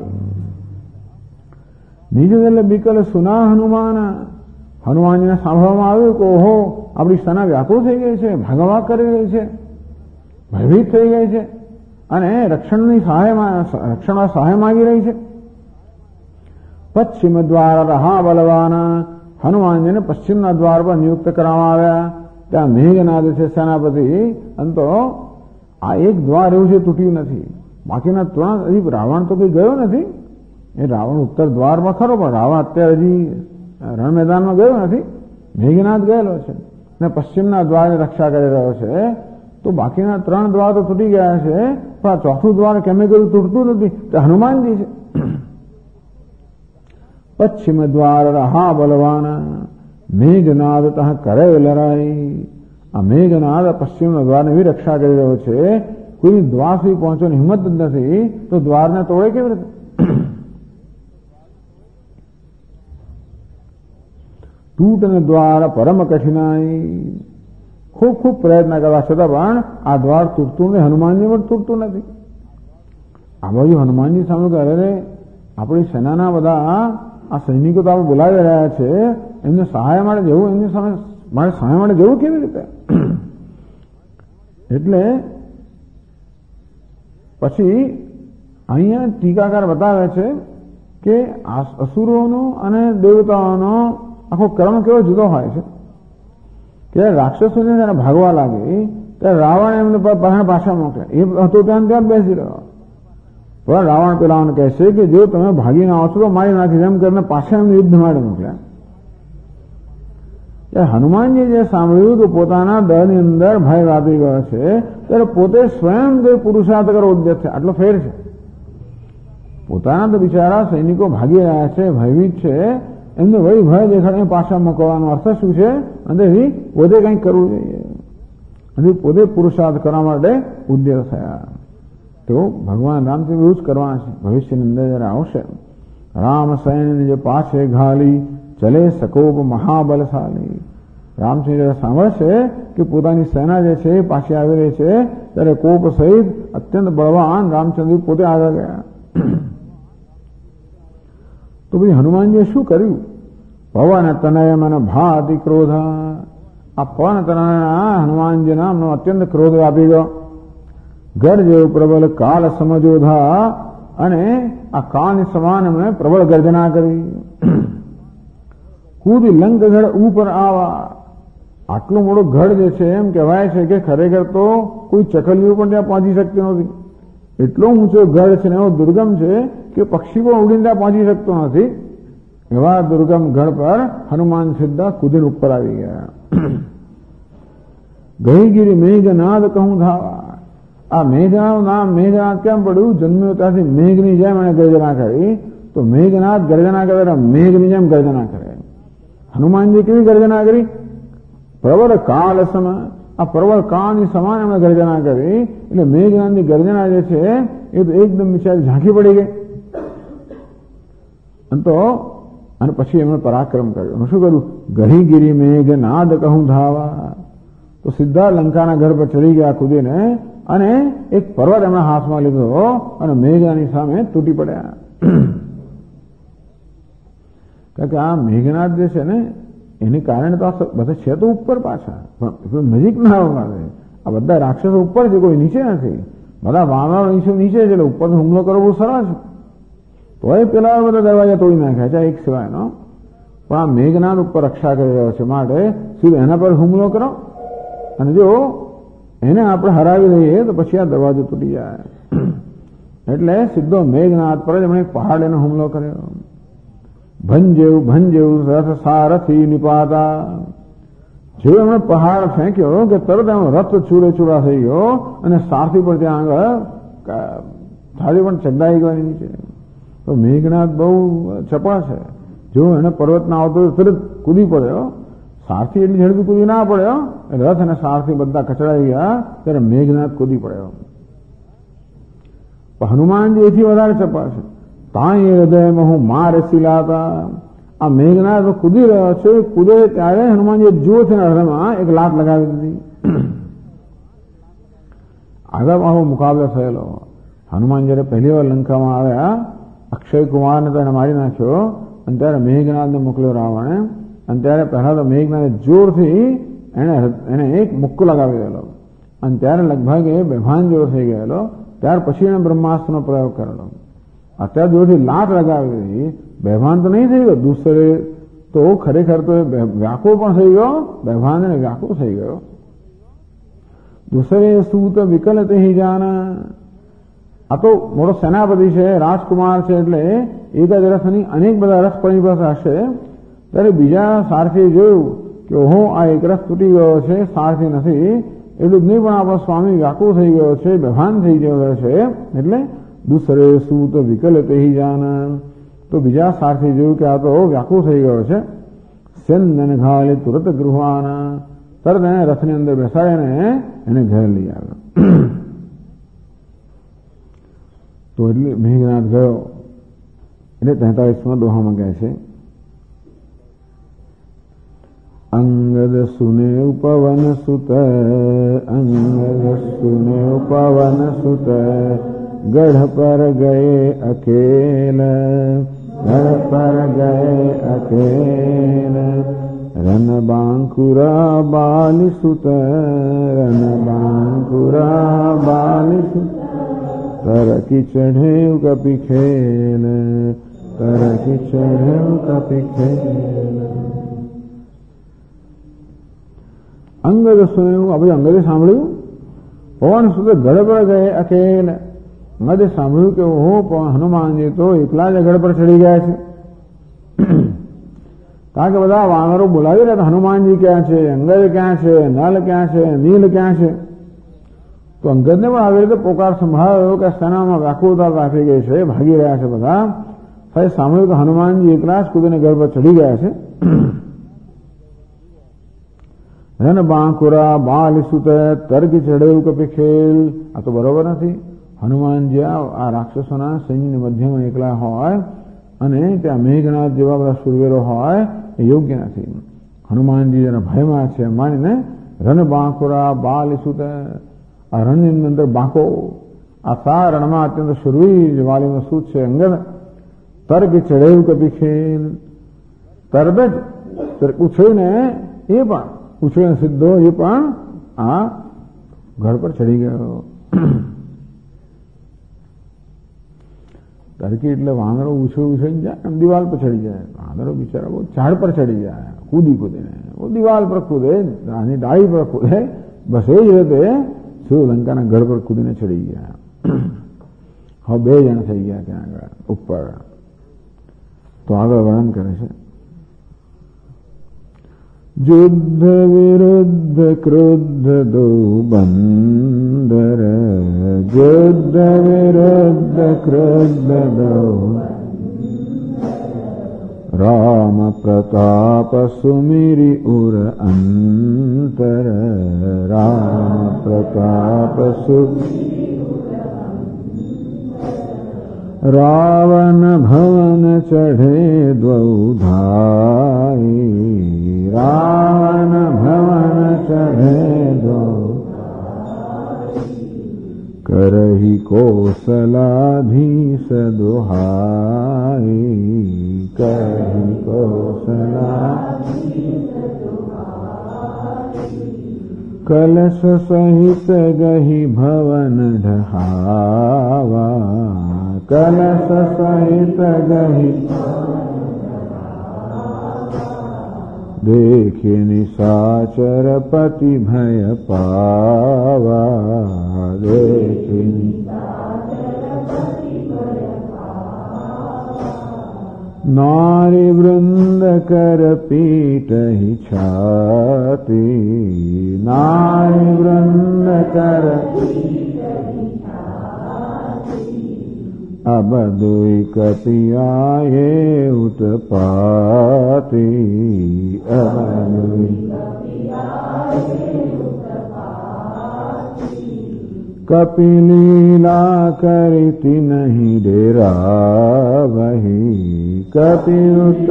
નિજ એટલે બિકલ સુના હનુમાન. હનુમાનજીને સાંભળવામાં આવ્યું કે ઓહો આપણી સેના વ્યાકુળ થઈ ગઈ છે, ભાગાભાગ કરી રહી છે, ભયભીત થઈ ગઈ છે અને રક્ષણમાં સહાય માંગી રહી છે. પશ્ચિમ દ્વાર રહા બલવાના. હનુમાનજીને પશ્ચિમના દ્વાર પર નિયુક્ત કરવામાં આવ્યા. ત્યાં મેઘનાદ છે સેનાપતિ. અંતો આ એક દ્વાર એવું છે તૂટ્યું નથી. બાકીના ત્રણ હજી રાવણ તો કઈ ગયો નથી. એ રાવણ ઉત્તર દ્વારમાં ખરો, પણ રાવણ અત્યારે હજી રણ મેદાનમાં ગયો નથી. મેઘનાદ ગયેલો છે અને પશ્ચિમના દ્વારની રક્ષા કરી રહ્યો છે. તો બાકીના ત્રણ દ્વાર તો તૂટી ગયા છે, પણ આ ચોથું દ્વાર કેમે કર્યું તૂટતું નથી, તે હનુમાનજી છે. પશ્ચિમ દ્વાર રહા બલવાન. મેઘનાદ તહ કરે લડાઈ. આ મેઘનાદ પશ્ચિમના દ્વારની એવી રક્ષા કરી રહ્યો છે, કોઈ દ્વાર સુધી પહોંચવાની હિંમત જ નથી, તો દ્વારને તોડે કેવી રીતે. તૂટને દ્વાર પરમ કઠિનાઈ. ખૂબ ખૂબ પ્રયત્ન કરવા છતાં પણ આ દ્વાર તૂટતું નથી, હનુમાનજી પણ તૂટતું નથી. આ બાજુ હનુમાનજી સામે કે અરે આપણી સેનાના બધા આ સૈનિકો તો આપણે બોલાવી રહ્યા છે, એમને સહાય માટે જવું, એમની સામે મારે સહાય માટે જવું કેવી રીતે. એટલે પછી અહીંયા ટીકાકાર બતાવે છે કે અસુરોનો અને દેવતાઓનો આખો ક્રમ કેવો જુદો હોય છે. કે રાક્ષસોને જયારે ભાગવા લાગે ત્યારે રાવણ એમને પાછા મોકલ્યા. એ હતો ત્યાં બેસી રહ્યો, પણ રાવણ પેલાને કહે છે કે જો તમે ભાગીને આવો છો તો મારી નાખી, એમ કરીને પાછા એમને યુદ્ધ માટે મોકલ્યા. હનુમાનજી જે સાંભળ્યું તો પોતાના દળની અંદર ભય વ્યાપી ગયો છે, ત્યારે પોતે સ્વયં કોઈ પુરુષાર્થ કરવા ઉદ્યત છે. આટલો ફેર છે. પોતાના તો બિચારા સૈનિકો ભાગી રહ્યા છે, ભયભીત છે, એમને વળી ભય દેખાડીને પાછા મોકલવાનો અર્થ શું છે, અને પોતે કંઈક કરવું જોઈએ, અને પોતે પુરુષાર્થ કરવા માટે ઉદ્યત થયા. તો ભગવાન રામચંદ્ર એવું જ કરવાના છે. ભવિષ્યની અંદર જયારે આવશે, રામ સૈન્ય જે પાછે ઘાલી ચલે સકોપ મહાબલશાલી. રામચંદ્ર સાંભળશે કે પોતાની સેના જે છે પાછી આવી રહી છે, ત્યારે કોપ સહિત અત્યંત બળવાન રામચંદ્ર પોતે આગળ ગયા. તો પછી હનુમાનજીએ શું કર્યું? પવન તનય મન ભાતિ ક્રોધા. આ પવન તનયના હનુમાનજી નામનો અત્યંત ક્રોધ વ્યાપી ગયો. ગર જેવું પ્રબલ કાલ સમજોધા. અને આ કાળની સમાન એમણે પ્રબળ ગર્જના કરી. કૂદ લંકગઢ ઉપર આવા. આટલું મોટું ગઢ જે છે એમ કહેવાય છે કે ખરેખર તો કોઈ ચકલીઓ પણ ત્યાં પહોંચી શકતી નથી. એટલો ઊંચો ગઢ છે ને એવો દુર્ગમ છે કે પક્ષી પણ ઉડીને ત્યાં પહોંચી શકતો નથી. એવા દુર્ગમ ગઢ પર હનુમાન સીધા કૂદીને ઉપર આવી ગયા. ગહીગીરી મેઘનાદ કહું ધાવા. આ મેઘનાદ નામ મેઘનાદ કેમ પડ્યું? જન્મ્યો ત્યાંથી મેઘની જેમ એને ગર્જના કરી, તો મેઘનાદ ગર્જના કરે મેઘની જેમ ગર્જના કરે. હનુમાનજી કેવી ગર્જના કરી? પ્રવર કાળ સમ, આ પ્રવર કાળની સમાન એમણે ગર્જના કરી. એટલે મેઘનાદની ગર્જના જે છે એ તો એકદમ બિચારી ઝાંખી પડી ગઈ. અને પછી એમણે પરાક્રમ કર્યો. શું કર્યું? ગહીગીરી મેઘનાદ કહું ધાવા. તો સીધા લંકાના ઘર પર ચડી ગયા કૂદીને, અને એક પર્વત એમણે હાથમાં લીધો અને મેઘનાની સામે તૂટી પડ્યા. કારણ કે આ મેઘનાદ જે છે ને એને કારણે તો આ બધા છે તો ઉપર પાછા, પણ નજીક ના આવવા દે. આ બધા રાક્ષસો ઉપર છે, કોઈ નીચે નથી. બધા વાનરો નીચે છે, એટલે ઉપર હુમલો કરવો બહુ સરસ. તો એ પેલા બધા દરવાજા તોડી નાખ્યા છે એક સિવાયનો, પણ આ મેઘનાદ ઉપર રક્ષા કરી રહ્યો છે, માટે સીધો એના પર હુમલો કરો. અને જો એને આપણે હરાવી દઈએ તો પછી આ દરવાજો તૂટી જાય. એટલે સીધો મેઘનાદ પર જ એમણે પહાડ એનો હુમલો કર્યો. ભંજેવું રથ સારથી નિપાતા. જો એમણે પહાડ ફેંક્યો કે તરત એનો રથ ચૂરે ચૂરા થઈ ગયો, અને સારથી પણ ત્યાં આગળ થાળી પણ ચંદાઈ ગયો નીચે. તો મેઘનાદ બહુ ચપળ છે. જો એને પર્વત ના આવતો તરત કૂદી પડ્યો. સારથી એટલી ઝડપી કૂદી ના પડ્યો, રથ અને સારથી બધા કચડાઈ ગયા, ત્યારે મેઘનાદ કૂદી પડ્યો. હનુમાનજી એથી વધારે ચપળ છે. તાઈ હૃદયમાં હું માર સિલાતા. આ મેઘનાદ કૂદી રહ્યો છે, કૂદે ત્યારે હનુમાનજી જુઓ છે ને હૃદયમાં એક લાત લગાવી દીધી. આગળ આવો મુકાબલો થયેલો. હનુમાન જયારે પહેલી વાર લંકામાં આવ્યા, અક્ષય કુમારને તો એને મારી નાખ્યો, અને ત્યારે મેઘનાદને મોકલ્યો રાવણે. અને ત્યારે પહેલા તો મેઘનાદે જોરથી એને એક મુક્કો લગાવી દેલો, અને ત્યારે લગભગ એ બેભાન જેવો થઈ ગયેલો. ત્યાર પછી એને બ્રહ્માસ્ત્રનો પ્રયોગ કરેલો. અત્યારે જોરથી લાત લગાવી દીધી. બેભાન તો નહીં થઈ ગયો, દૂસરે તો ખરેખર તો વ્યાકુળ પણ થઈ ગયો, બેભાન અને વ્યાકુળ થઈ ગયો. દૂસરે સૂત વિકલ તે જાના. આ તો મોટો સેનાપતિ છે, રાજકુમાર છે, એટલે એક જ રથની અનેક બધા રથ પડી પાસે હશે. ત્યારે બીજા સારથીએ જોયું કે ઓહો આ એક રથ તૂટી ગયો છે, સારથી નથી. એટલું જ નહીં પણ આપણો સ્વામી વ્યાકુળ થઈ ગયો છે, બેભાન થઈ ગયો છે. એટલે દૂસરે સૂત વિકલ તે જાના. તો બીજા સારથી જોયું કે આ તો વ્યાકુળ થઈ ગયો છે. સેંદન ઘાલે તુરત ગૃહવાના. તરત એને રથની અંદર બેસાડીને એને ઘરે લઈ આવ્યો. તો એટલે મેઘનાદ ગયો. એટલે 43માં દોહામાં કહે છે, અંગદ સુને ઉપવન સુત, અંગદ સુને ઉપવન સુત, ગઢ પર ગયે અકેલ, ગઢ પર ગયે અકેલ, રન બાંકુરા બાલી સુત, રન બાંકુરા બાલી સુત, તરકી ચઢેવ કપી ખેલ, તરકી ચઢેવ કપી ખેલ. અંગદ સુનેવું, આપણે અંગદે સાંભળ્યું. પવન સુત ગઢ પર ગયે અકેલ. અંગદે સાંભળ્યું કે ઓહો હનુમાનજી તો એકલા જ ગઢ પર ચડી ગયા છે. કારણ કે બધા વાનરો બોલાવી રહ્યા, હનુમાનજી ક્યાં છે, અંગદ ક્યાં છે, નલ ક્યાં છે, નીલ ક્યાં છે. તો અંગદને પણ આવી રીતે પોકાર સંભળાયો કે સેનામાં વ્યાકુળતા રાખી ગઈ છે, ભાગી રહ્યા છે બધા. પછી સાંભળ્યું કે હનુમાનજી એકલા જ કૂદીને ઘર પર ચડી ગયા છે. રન બાંકુરા બાલ સુત, તર્કી ચઢેવું કપી ખેલ. આ તો બરોબર નથી. હનુમાનજી આ રાક્ષસોના સૈન્યની મધ્યમાં એકલા હોય અને ત્યાં મેઘનાદ જેવા બધા સુરવીરો હોય એ યોગ્ય નથી. હનુમાનજી જેના ભયમાં છે માનીને રન બાંકુરા બાલ સુત. આ રણની અંદર બાંકો, આ સા રણમાં અત્યંત સુરવીર વાલીનો સૂત છે અંગદ. તર્કી ચઢેવું કપી ખેલ. તરત જ ઉછળીને એ પણ ઉછળીને સીધો એ પણ આ ઘર પર ચડી ગયો. તરકી એટલે વાંદરો ઉછળી જાય, એમ દિવાલ પર ચડી જાય. વાંદરો બિચારા બહુ ઝાડ પર ચડી જાય, કૂદીને वो दीवार पर कूदे, डाળી પર કૂદે, બસ એ જ રીતે શ્રીલંકાના ઘર પર કૂદીને ચડી ગયા. હવે 2 જણ થઈ ગયા ત્યાં આગળ ઉપર. તો આગળ વર્ણન કરે છે, યુદ્ધ વિરુદ્ધ ક્રુદ્ધ દો બંદર, યુદ્ધ વિરુદ્ધ ક્રુદ્ધ દો, રામ પ્રતાપ સુમિરી ઉર અંતર, રામ પ્રતાપ રાવણ ભવન ચઢે દ્વૌ ધાઈ, રાવણ ભવન ચઢે દ્વૌ, કરહી કૌશલાધીશ દુહાઈ, કરહી કૌશલાધીશ દુહાઈ, કલશ સહિત ગહી ભવન ઢહાવા, કલશ સહિત ગહી દેખી નિશાચર પતિ ભય પાવા, દેખી નારી વૃંદ કર પીટહી છાતી, નારી વૃંદ કર અબદુઈ કપિયાયે ઉતપાતી, અબદુઈ કપિલીલા કરતી નહીં ડેરા વહી, કપિયુત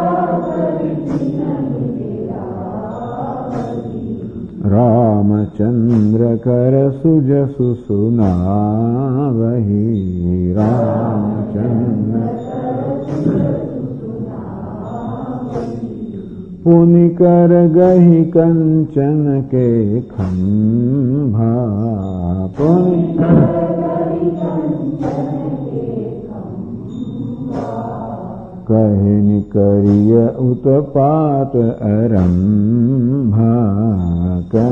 રામચંદ્ર કર સુજસુ સુનાવહી, રામચંદ્ર પુનિ કર ગહી કંચન કે ખંભા, પુનિ કહે નિકરિય ઉતપાત અરંભા, કહે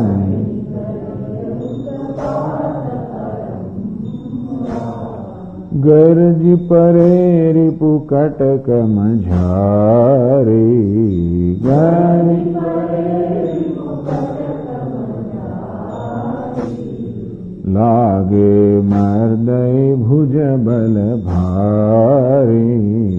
ગરજી પરે રિપુ કટક મઝારી, ગરજી લાગે મર્દય ભુજ બલ ભારી,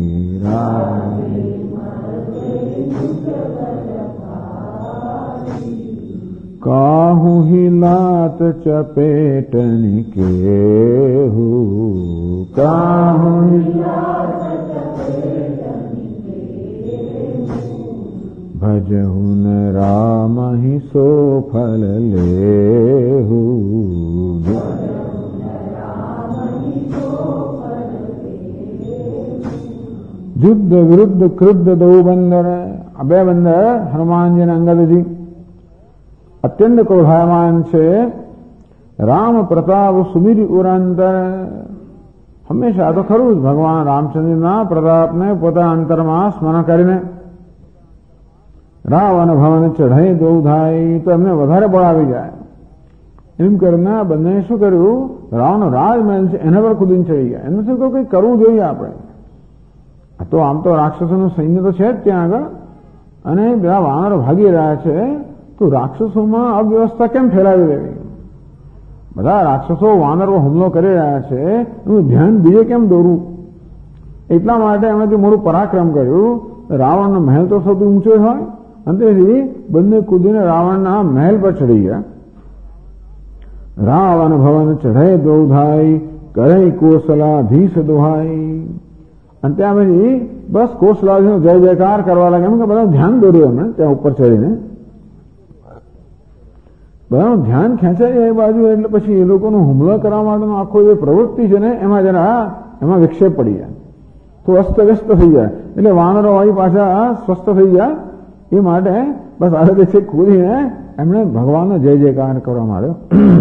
काहू हिलात चपेट निकेहू, काहू हिलात चपेट निकेहू, भजहु न राम ही सो फल लेहू, યુદ્ધ વિરુદ્ધ ક્રુદ્ધ દો બંદર, આ 2 બંદર હનુમાનજી અને અંગદજી અત્યંત ક્રોધાયમાન છે. રામ પ્રતાપ સુમિરી ઉરાંતર, હંમેશા તો ખરું જ ભગવાન રામચંદ્રના પ્રતાપને પોતાના અંતરમાં સ્મરણ કરીને રાવણ ભવન ચઢાઈ દો ધાઈ, તો એમને વધારે બળ આવી જાય. એમ કરીને બંને શું કર્યું, રાવણનો રાજમહેલ છે એના પર કૂદીને ચડી ગયા. એમને શું કંઈક કરવું જોઈએ આપણે. તો આમ તો રાક્ષસોનું સૈન્ય તો છે જ ત્યાં આગળ, અને બધા વાનરો ભાગી રહ્યા છે, તો રાક્ષસોમાં અવ્યવસ્થા કેમ ફેલાવી દેવી? બધા રાક્ષસો વાનરો હુમલો કરી રહ્યા છે, એનું ધ્યાન બીજે કેમ દોરવું? એટલા માટે એમણે મોટું પરાક્રમ કર્યું. રાવણનો મહેલ તો સૌથી ઊંચો હોય, અને તેથી બંને કૂદીને રાવણના મહેલ પર ચડી ગયા. રાવણ ભવન ચઢે દોધાઈ, કરે કોસલાધીશ દોહાઈ, અને ત્યાં પછી બસ કોસલાધીશનો જય જયકાર કરવા લાગે. એમ કે બધા ધ્યાન દોર્યું એમણે ત્યાં ઉપર ચડીને, બધાનું ધ્યાન ખેંચાય એ બાજુ, એટલે પછી એ લોકોનો હુમલો કરવા માટેનો આખો જે પ્રવૃત્તિ છે ને એમાં વિક્ષેપ પડી જાય, તો અસ્તવ્યસ્ત થઈ જાય. એટલે વાનરો વાળી પાછા સ્વસ્થ થઈ જાય. એ માટે બસ આ રીતે છે કૂદીને એમણે ભગવાનનો જય જયકાર કરવા માંડ્યો.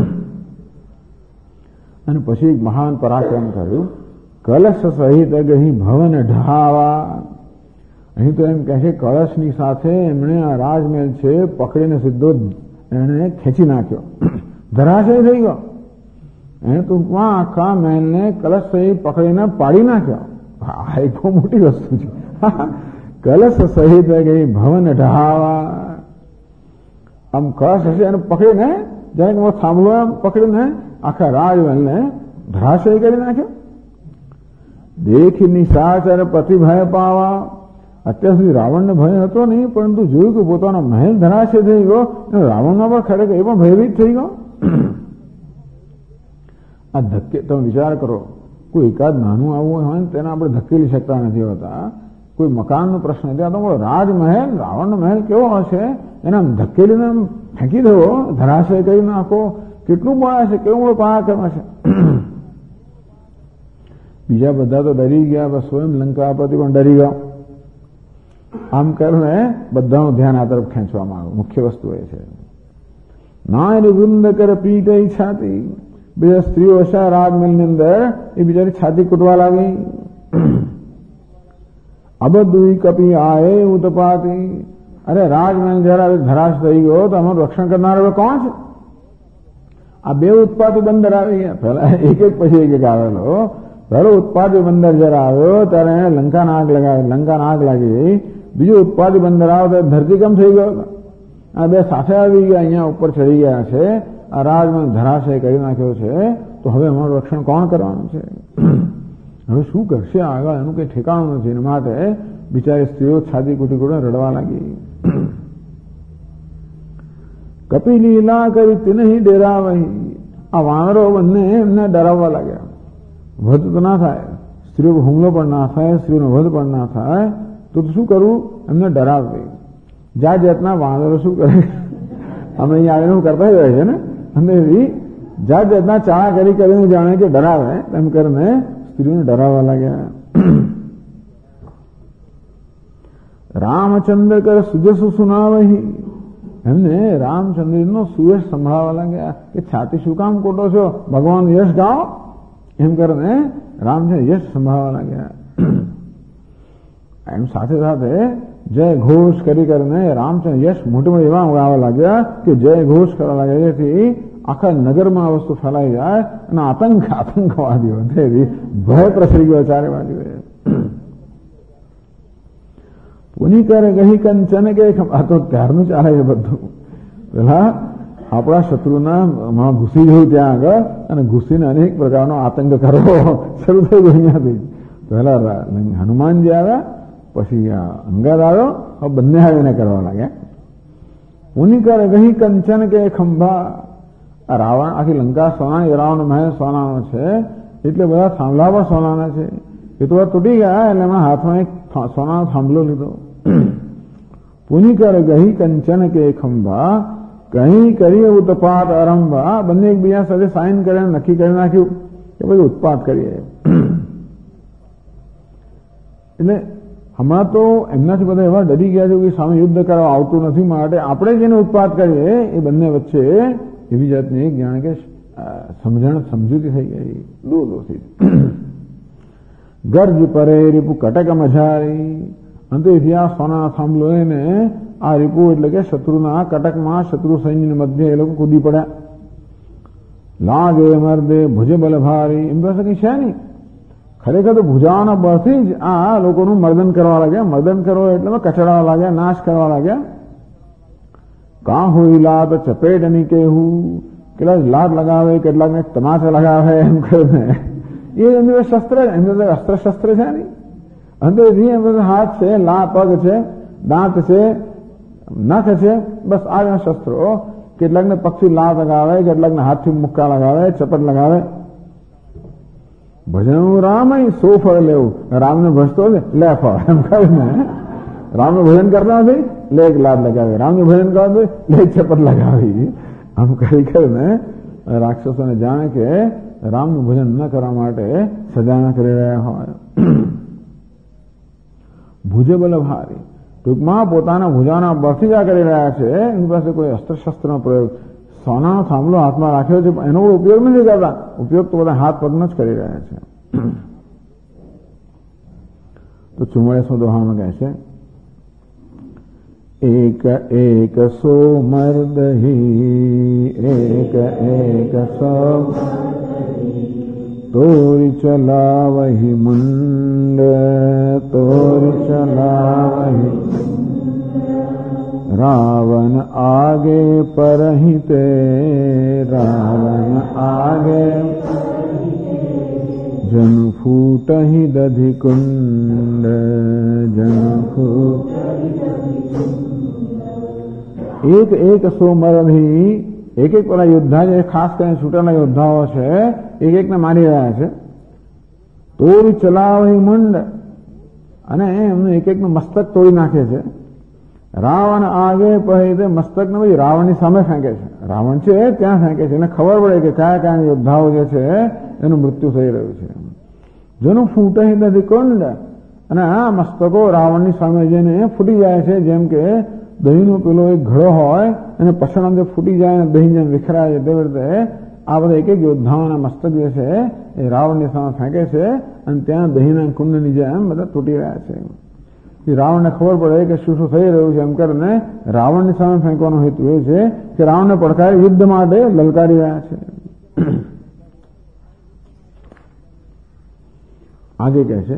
અને પછી એક મહાન પરાક્રમ કર્યું. કલશ સહિત ગહી ભવન ઢાવા, અહીં તો એમ કહે છે કળશની સાથે એમણે આ રાજમહેલ છે પકડીને સીધો એને ખેંચી નાખ્યો, ધરાશય થઈ ગયો. એને ટૂંકમાં આખા મહેલને કલશ સહિત પકડીને પાડી નાખ્યો. આ એક બહુ મોટી વસ્તુ છે. કલશ સહિત ગઈ ભવન ઢહાવા. આમ કળશ હશે એને પકડીને જાણે થાંભલો એમ પકડીને આખા રાજમહેલને ધરાશય કરી નાખ્યો. દેખી નિશાચર પ્રતિભય પાવા. અત્યાર સુધી રાવણને ભય હતો નહીં, પરંતુ જોયું કે પોતાનો મહેલ ધરાશય થઈ ગયો, રાવણનો પણ ખરેખર એ પણ ભયભીત થઈ ગયો. આ ધક્કે તમે વિચાર કરો, કોઈ એકાદ નાનું આવું હોય ને તેને આપણે ધકેલી શકતા નથી હોતા. કોઈ મકાનનો પ્રશ્ન ત્યાં તો રાજમહેલ, રાવણનો મહેલ કેવો હશે, એને ધકેલીને ફેંકી દેવો, ધરાશય કરી નાખો, કેટલું બળ હશે, કેવું મોટો પરાક્રમ હશે. બીજા બધા તો ડરી ગયા, બસ સ્વયં લંકાપતિ પણ ડરી ગયો. આમ કરીને બધાનું ધ્યાન આ તરફ ખેંચવામાં આવ્યું. મુખ્ય વસ્તુ એ છે નાયર વૃંદ કર પીટે છાતી. બીજા સ્ત્રીઓ હશે રાજમહેલની અંદર, એ બિચારી છાતી કૂટવા લાગી. અબદુઈ કપી આએ ઉતપાતી. અરે રાજમહેલ જરા ધરાશ થઈ ગયો તો અમારું રક્ષણ કરનાર હવે કોણ છે? આ બે ઉત્પાતી બંદર આવી ગયા. પેલા એક એક પછી એક આવેલો. પહેલો ઉત્પાદી બંદર જરા આવ્યો ત્યારે એને લંકાના આગ લગાવી, લંકાના આગ લાગી ગઈ. બીજું ઉત્પાદી બંદર આવ્યો તો ધરતીકંપ થઈ ગયો. આ બે સાથે આવી ગયા, અહીંયા ઉપર ચડી ગયા છે. આ રાજમહેલ ધરાશય કરી નાખ્યો છે, તો હવે અમારું રક્ષણ કોણ કરવાનું છે? હવે શું કરશે આગળ એનું કઈ ઠેકાણું નથી. એના માટે બિચારી સ્ત્રીઓ છાતી કૂટી કૂટીને રડવા લાગી. કપી લીલા કરી તિનહી ડેરાવહી. આ વાનરો બંને એમને ડરાવવા લાગ્યા. વધ તો ના થાય, સ્ત્રીઓ હુમલો પણ ના થાય, સ્ત્રીઓનો વધ પણ ના થાય, તો શું કરવું? એમને ડરાવવી. જાત જાતના વાનરો શું કરે, અમે અહીંયા આવીને કરતા જ હોય છે ને, અને જાત જાતના ચાળા કરી કરીને જાણે કે ડરાવે, એમ કરીને સ્ત્રીઓને ડરાવવા લાગ્યા. રામચંદ્ર કર સુજસુ સુનાવહી. એમને રામચંદ્રનો સુયશ સંભળાવવા લાગ્યા કે છાતી શું કામ કોટો છો, ભગવાન યશ ગાઓ, એમ કરીને રામચંદ્ર યશ સંભળાવવા લાગ્યા. એમ સાથે સાથે જય ઘોષ કરીને રામચંદ્ર યશ મોટે મોટે એવા ગાવા લાગ્યા કે જય ઘોષ કરવા લાગ્યા, જેથી આખા નગરમાં આ વસ્તુ ફેલાઈ જાય અને આતંકવાદીઓ ભય પ્રસરી ગયો ચારે બાજુ. પુની કરે ગહી કંચન કે આ તો ત્યારનું ચાલે છે બધું. પેલા આપણા શત્રુના ઘૂસી ગયું ત્યાં આગળ અને ઘૂસીને અનેક પ્રકારનો આતંક કરવો શરૂ થઈ ગયો અહીંયાથી. પહેલા હનુમાનજી આવ્યા, પછી અંગદ આવ્યો, બંને આવીને કરવા લાગ્યા. પુની કરે ગહી કંચન કે ખંભા. રાવણ આખી લંકા સોનાની, રાવણ મહેલ સોનાનો છે, એટલે બધા થાંભલા પણ સોનાના છે. એ તો તૂટી ગયા એટલે એમના હાથમાં એક સોનાનો થાંભલો લીધો. પુની કર ગહી કંચન કે ખંભા. કहीं કરીએ ઉત્પાત આરંભા. બંને એકબીજા સાથે સાઇન કરીને નક્કી કરી નાખ્યું કે ભાઈ ઉત્પાત કરીએ. એટલે હમણાં તો એમનાથી બધા એવા ડરી ગયા છે કે સામે યુદ્ધ કરવા આવતું નથી, માટે આપણે જેને ઉત્પાત કરીએ એ બંને વચ્ચે એવી જાતની એક જાણે કે સમજૂતી થઈ ગઈ, દૂરથી. ગર્જ પરે રીપુ કટક મઝારી. અંતેથી આ સોના થાંભલો એને આ રીપુ એટલે કે શત્રુના કટકમાં, શત્રુ સૈન્યની મધ્ય એ લોકો કૂદી પડ્યા. લાગે મર્દે ભુજે બલ ભારી. એમ પાસે કઈ છે નહીં, ખરેખર તો ભુજાના બળથી જ આ લોકોનું મર્દન કરવા લાગ્યા. મર્દન કરો એટલે કચડાવા લાગ્યા, નાશ કરવા લાગ્યા. કાં હોય લાત ચપેટ ની કેવું. કેટલાક લાત લગાવે, કેટલાકને તમાચા લગાવે, એમ કરીને એ એમની શસ્ત્ર, એમની અસ્ત્ર શસ્ત્ર છે નહીં. અંદરથી એમના હાથ છે, પગ છે, દાંત છે, નખ છે, બસ આ શસ્ત્રો. કેટલાકને પક્ષી લાત લગાવે, કેટલાકને હાથથી મુક્કા લગાવે, ચપટ લગાવે. ભજન રામ સો ફળ લેવું. રામને ભજતો લે ફળ, એમ કરીને રામનું ભજન કરતા નથી, લે એક લાત લગાવી. રામનું ભજન કરતા નથી, લે ચપટ લગાવી. આમ કરીને રાક્ષસોને જાણે કે રામનું ભજન ન કરવા માટે સજા કરી રહ્યા હોય. ભુજે બલ ભારી. ટૂંકમાં પોતાના ભુજાના બળથી જ આ કરી રહ્યા છે. એની પાસે કોઈ અસ્ત્રશસ્ત્રનો પ્રયોગ, સોનાનો થાંભલો હાથમાં રાખ્યો છે, એનો ઉપયોગ નથી કરતા. ઉપયોગ તો બધા હાથ પગનો જ કરી રહ્યા છે. તો 44મો દોહામાં કહે છે एक एक सो मर्द ही, एक एक सो तोरि चला वही मुंड, तोरि चला वही रावण आगे परहिते, रावण आगे जन फूटहि दधि कुंड, जन फूट एक एक सो मरण ही एक एक પેલા યોદ્ધા જે ખાસ કરીને છૂટેલા યોદ્ધાઓ છે એક એકને મારી રહ્યા છે. તોરી ચલાવે મુંડ અને એમનું એક એકનું મસ્તક તોડી નાખે છે. રાવણ આગે પહેરે મસ્તકને પછી રાવણની સામે ફેંકે છે. રાવણ છે ત્યાં ફેંકે છે. એને ખબર પડે કે કયા કયા યોદ્ધાઓ જે છે એનું મૃત્યુ થઈ રહ્યું છે. જેનું ફૂટે નથી કુંડ અને આ મસ્તકો રાવણની સામે જઈને ફૂટી જાય છે. જેમ કે દહીંનો પેલો એક ઘડો હોય અને પછાણ જે ફૂટી જાય અને દહીં જેમ વિખરાય તે રીતે આ બધા એક એક યોદ્ધાઓના મસ્તક જે છે એ રાવણની સામે ફેંકે છે અને ત્યાં દહીંના કુંડની જેમ બધા તૂટી રહ્યા છે. રાવણને ખબર પડે કે શું શું થઈ રહ્યું છે એમ કરીને રાવણની સામે ફેંકવાનો હેતુ એ છે કે રાવણને પડકારી યુદ્ધ માટે લલકારી રહ્યા છે. आगे कैसे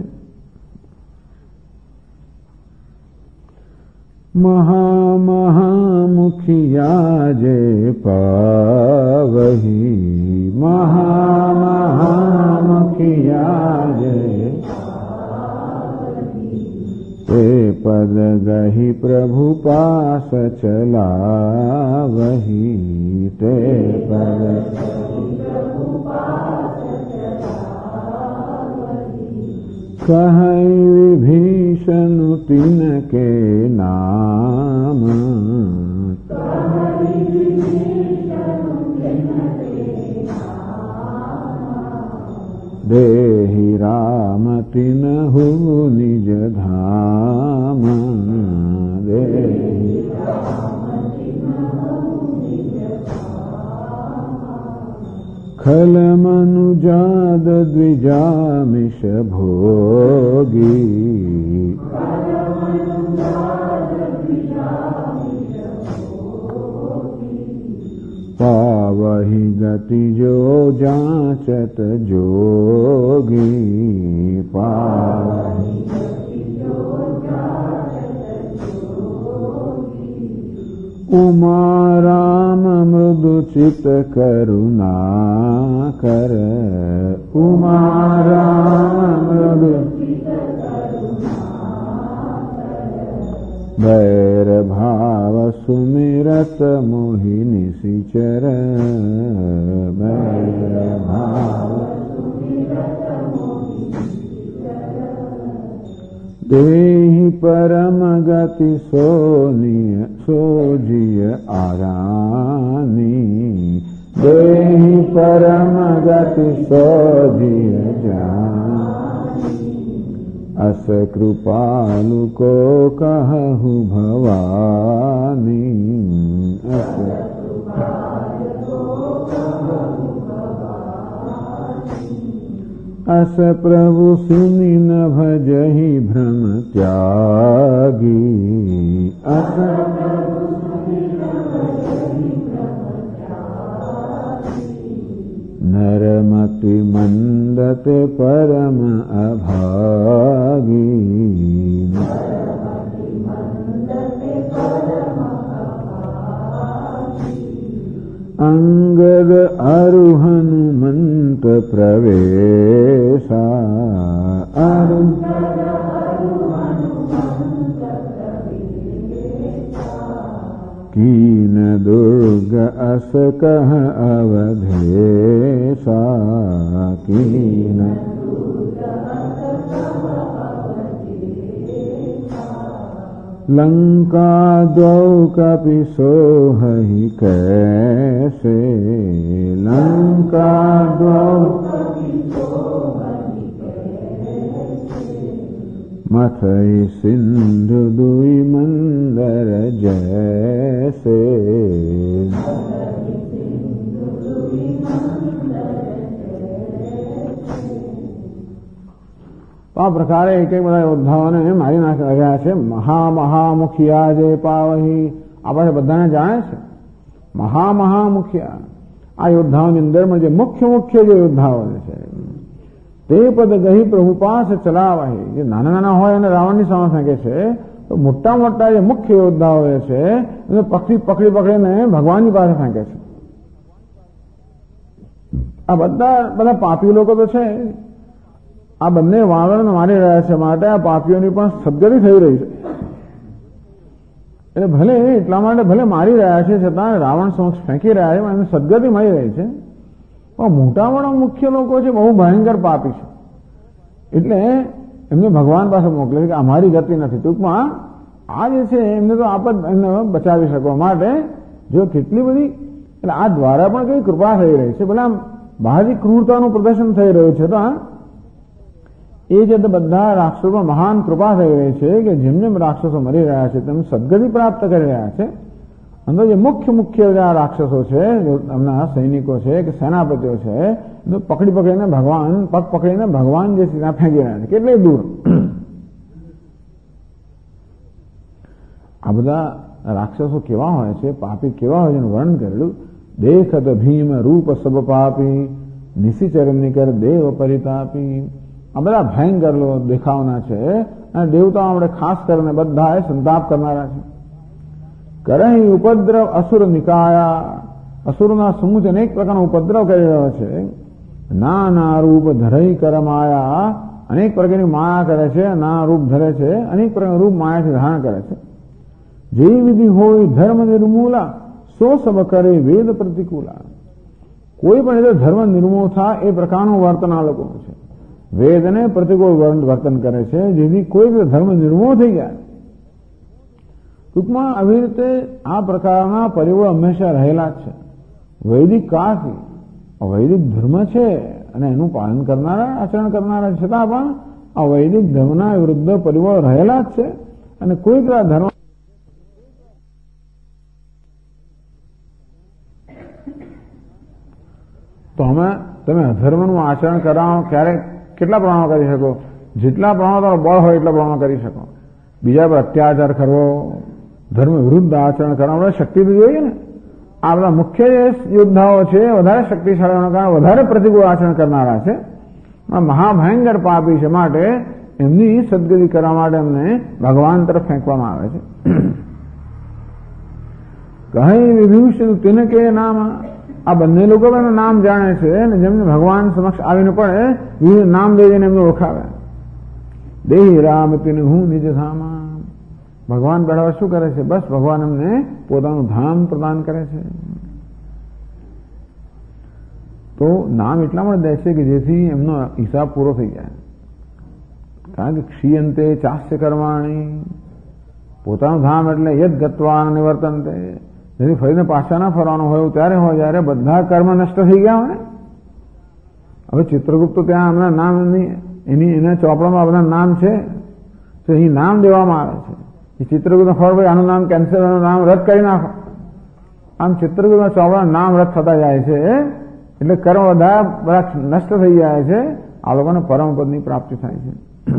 महामहामुखिया जे पावही, महामहामुखिया जे ते पद गही प्रभु पास चलावही, ते पद कहै विभीषण तिनके नाम, देहि राम तिनहु निज धाम, देहि खल मनुजाद द्विजामिष भोगी, पावहि गति जो जांचत जोगी, पावहि उमा राम मृदु चित करुणा कर, उमा राम मृदु बैर भाव सुमिरत मोहिनी सिचर, बैर भाव देहि परम गति सोजिय आरानी, देहि परम गति सोजिय जानी, अस कृपालु को कहु भवानी, अस प्रभु सुनि न भजहि भ्रम त्यागी, अस नरमति मंदत परम अभागी, अंगद अरु हनुमंत प्रवेशा, अरु कीन दुर्ग अस कह अवधेशा, कीन लंका द्वौ कपि सोहहि कैसे, लंका द्वौ मथई सिंधु दुई मंदर जैसे, આ પ્રકારે એક એક બધા યોદ્ધાઓને મારી નાખ્યા છે. મહામહામુખિયા જે પાવહી, આ પાસે બધાને જાણે છે. મહામહામુખિયા, આ યોદ્ધાઓની અંદરમાં જે મુખ્ય જે યોદ્ધાઓ છે તે પદ ગહી પ્રભુ પાસે ચલાવાહી, જે નાના નાના હોય અને રાવણની સામે ફેંકે છે, તો મોટા મોટા જે મુખ્ય યોદ્ધાઓ છે એને પકડીને ભગવાનની પાસે ફેંકે છે. આ બધા પાપી લોકો તો છે, આ બંને વાનરને મારી રહ્યા છે, માટે આ પાપીઓની પણ સદગતિ થઈ રહી છે. એટલે ભલે એટલા માટે ભલે મારી રહ્યા છે, છતાં રાવણ સમક્ષ ફેંકી રહ્યા છે, એમને સદગતિ મળી રહી છે. પણ મોટા મોટા મુખ્ય લોકો છે, બહુ ભયંકર પાપી છે, એટલે એમને ભગવાન પાસે મોકલે છે કે અમારી ગતિ નથી. ટૂંકમાં આ જે છે એમને તો એમને બચાવી શકવા માટે જો કેટલી બધી, એટલે આ દ્વારા પણ કઈ કૃપા થઈ રહી છે. ભલે આમ બહારથી ક્રૂરતાનું પ્રદર્શન થઈ રહ્યું છે, તો એ જે બધા રાક્ષસોમાં મહાન કૃપા થઈ રહી છે કે જેમ જેમ રાક્ષસો મરી રહ્યા છે તેમ સદગતિ પ્રાપ્ત કરી રહ્યા છે. અંદર જે મુખ્ય જે રાક્ષસો છે, એમના સૈનિકો છે કે સેનાપતિઓ છે, પકડીને ભગવાન જે છે ત્યાં ફેંકી રહ્યા છે, કેટલે દૂર. આ બધા રાક્ષસો કેવા હોય છે, પાપી કેવા હોય છે એનું વર્ણન કરેલું. દેખત ભીમ રૂપ સબ પાપી, નિશિચર નિકર દેવ પરિતાપી. આ બધા ભયંકર દેખાવના છે અને દેવતાઓ આપણે ખાસ કરીને બધા સંતાપ કરનારા છે. કરહી ઉપદ્રવ અસુર નિકાયા, અસુરના સમૂહ અનેક પ્રકારનો ઉપદ્રવ કરી રહ્યો છે. નાના રૂપ ધરઈ કરમાયા, અનેક પ્રકારની માયા કરે છે, નાના રૂપ ધરે છે, અનેક પ્રકારનું રૂપ માયાથી ધારણ કરે છે. જે વિધિ હોય ધર્મ નિર્મૂલા, સો સબ કરે વેદ પ્રતિકૂલા. કોઈ પણ રીતે ધર્મ નિર્મૂળ થાય એ પ્રકારનું વર્તન આ લોકોનું છે. વેદને પ્રતિકૂળ વર્તન કરે છે, જેથી કોઈ રીતે ધર્મ નિર્મૂળ થઈ જાય. ટૂંકમાં આવી રીતે આ પ્રકારના પરિબળો હંમેશા રહેલા જ છે. વૈદિક કાળથી વૈદિક ધર્મ છે અને એનું પાલન કરનારા, આચરણ કરનારા, છતાં પણ આ વૈદિક ધર્મના વિરુદ્ધ પરિબળો રહેલા જ છે. અને કોઈ ધર્મ તો તમે અધર્મનું આચરણ કરાવો ક્યારેક કેટલા પ્રમાણમાં કરી શકો? જેટલા પ્રમાણમાં તમારો બળ હોય એટલા પ્રમાણમાં કરી શકો. બીજા પર અત્યાચાર કરવો, ધર્મ વિરુદ્ધ આચરણ કરવા શક્તિ તો જોઈએ ને. આ બધા મુખ્ય જે યોદ્ધાઓ છે વધારે શક્તિશાળીઓના કારણે વધારે પ્રતિકૂળ આચરણ કરનારા છે, મહાભયંકર પાપી છે, માટે એમની સદગતિ કરવા માટે એમને ભગવાન તરફ ફેંકવામાં આવે છે. કહી વિભીષણ તેને કે નામ, આ બંને લોકો એનું નામ જાણે છે અને જેમને ભગવાન સમક્ષ આવીને પણ નામ દઈને એમને ઓળખાવે. દેહી રામ તિન હું નિજ ધામા, ભગવાન બેઠા શું કરે છે? બસ ભગવાન એમને પોતાનું ધામ પ્રદાન કરે છે. તો નામ એટલા માટે દે છે કે જેથી એમનો હિસાબ પૂરો થઈ જાય. કારણ કે ક્ષીયંતે ચાસ્ય કર્માણી, પોતાનું ધામ એટલે યદ ગત્વાન નિવર્તનતે, જેથી ફરીને પાછા ના ફરવાનું હોય ત્યારે હોય જ્યારે બધા કર્મ નષ્ટ થઈ ગયા હોય. હવે ચિત્રગુપ્ત ત્યાં હમણાં નામ એના ચોપડામાં બધા નામ છે, તો અહીં નામ દેવામાં આવે છે. એ ચિત્રગુપ્ત ખબર ભાઈ આનું નામ કેન્સલ, આનું નામ રદ કરી નાખો. આમ ચિત્રગુપ્તના ચોપડા નામ રદ થતા જાય છે, એટલે કર્મ બધા નષ્ટ થઈ જાય છે. આ લોકોને પરમપદની પ્રાપ્તિ થાય છે.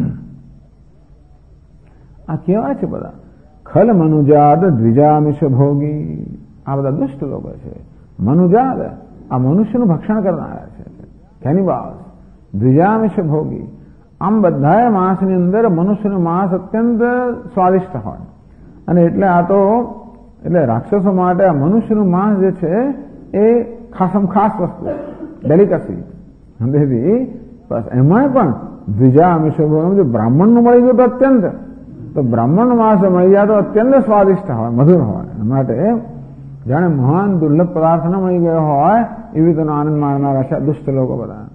આ કેવા છે બધા? ખલ મનુજાત દ્વિજામિષ ભોગી, આ બધા દુષ્ટ લોકો છે. મનુજાત આ મનુષ્યનું ભક્ષણ કરનારા છે, કેનિબાલ. દ્વિજામિષ ભોગી, આમ બધા માંસની અંદર મનુષ્યનું માંસ અત્યંત સ્વાદિષ્ટ હોય, અને એટલે આ તો એટલે રાક્ષસો માટે આ મનુષ્યનું માંસ જે છે એ ખાસમ ખાસ વસ્તુ, ડેલિકસી. તેથી બસ એમાં પણ દ્વિજામિષ ભોગી, બ્રાહ્મણનું મળી ગયું તો અત્યંત, તો બ્રાહ્મણનું માંસ મળી જાય તો અત્યંત સ્વાદિષ્ટ હોય, મધુર હોય. માટે જાણે મહાન દુર્લભ પદાર્થ ન મળી ગયો હોય એવી તેનો આનંદ માણનારા છે દુષ્ટ લોકો બધા.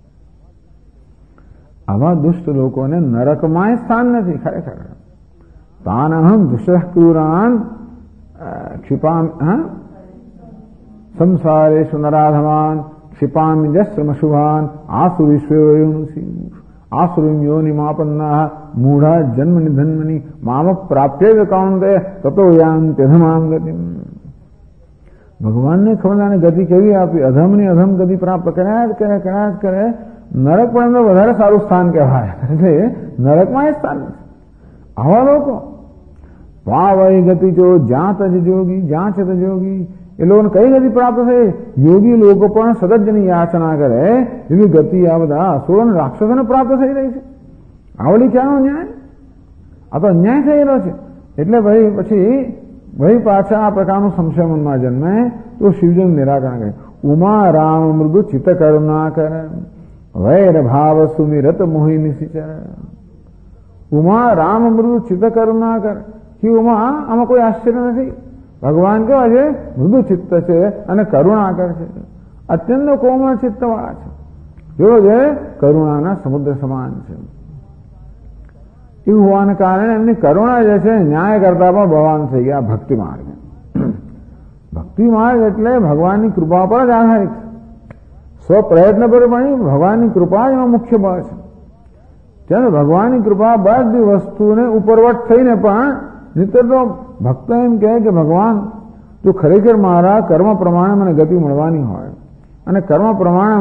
આવા દુષ્ટ લોકોને નરકમાં સ્થાન નથી ખરેખર. તાનહમ દુષ્ક્રૂરાન ક્ષિપામ સંસારેષુ નરાધમાન ક્ષિપામિ જસ્રમશુભાન આસુ વિશ્વયુંસી આસુરીમ યોનિમાપન્ના મૂઢા જન્મનિ ધન્મનિ મામ પ્રાપ્ય કાઉન્તે તતો યાન્ત્યધમામ ગતિમ. ભગવાનને ખબર ગતિ કેવી આપી, અધમની અધમ ગતિ પ્રાપ્ત કર્યા જ કરે નરક પણ એમને વધારે સારું સ્થાન કહેવાય, એટલે નરકમાં એ સ્થાન નથી. આવા લોકો વાવય ગતિ જો જ્યાં તજ જોગી જ્યાં છે તજ જોગી, એ લોકોને કઈ ગતિ પ્રાપ્ત થઈ? યોગી લોકો પણ સદજની યાચના કરે એવી ગતિ આ બધા અસુરો અને રાક્ષસોને પ્રાપ્ત થઈ રહી છે. આવડી ક્યાંનો ન્યાય? આ તો અન્યાય થયેલો છે. એટલે ભાઈ પછી પાછા આ પ્રકારનું સંશય મનમાં જન્મે તો શિવજીનું નિરાકરણ કરે. ઉમા રામ મૃદુ ચિત્ત કરુણા કર, વૈર ભાવ સુમિરત મોહી નિશિચર. ઉમા રામ મૃદુ ચિત્ત કરુણા કર. કે ઉમા આમાં કોઈ આશ્ચર્ય નથી. ભગવાન કેવા છે? મૃદુ ચિત્ત છે અને કરુણાકર છે. અત્યંત કોમળ ચિત્તવાળા છે. જો જે કરુણાના સમુદ્ર સમાન છે. એવું હોવાને કારણે એમની કરુણા જે છે ન્યાય કરતા પણ બળવાન થઈ ગયા. ભક્તિ માર્ગ, ભક્તિ માર્ગ એટલે ભગવાનની કૃપા પર જ આધારિત છે. સ્વપ્રયત્ન પર પણ ભગવાનની કૃપા એમાં મુખ્ય બળ છે. ત્યારે ભગવાનની કૃપા બધી વસ્તુને ઉપરવટ થઈને પણ નિત્ય તો ભક્ત એમ કહે કે ભગવાન જો ખરેખર મારા કર્મ પ્રમાણે મને ગતિ મળવાની હોય અને કર્મ પ્રમાણે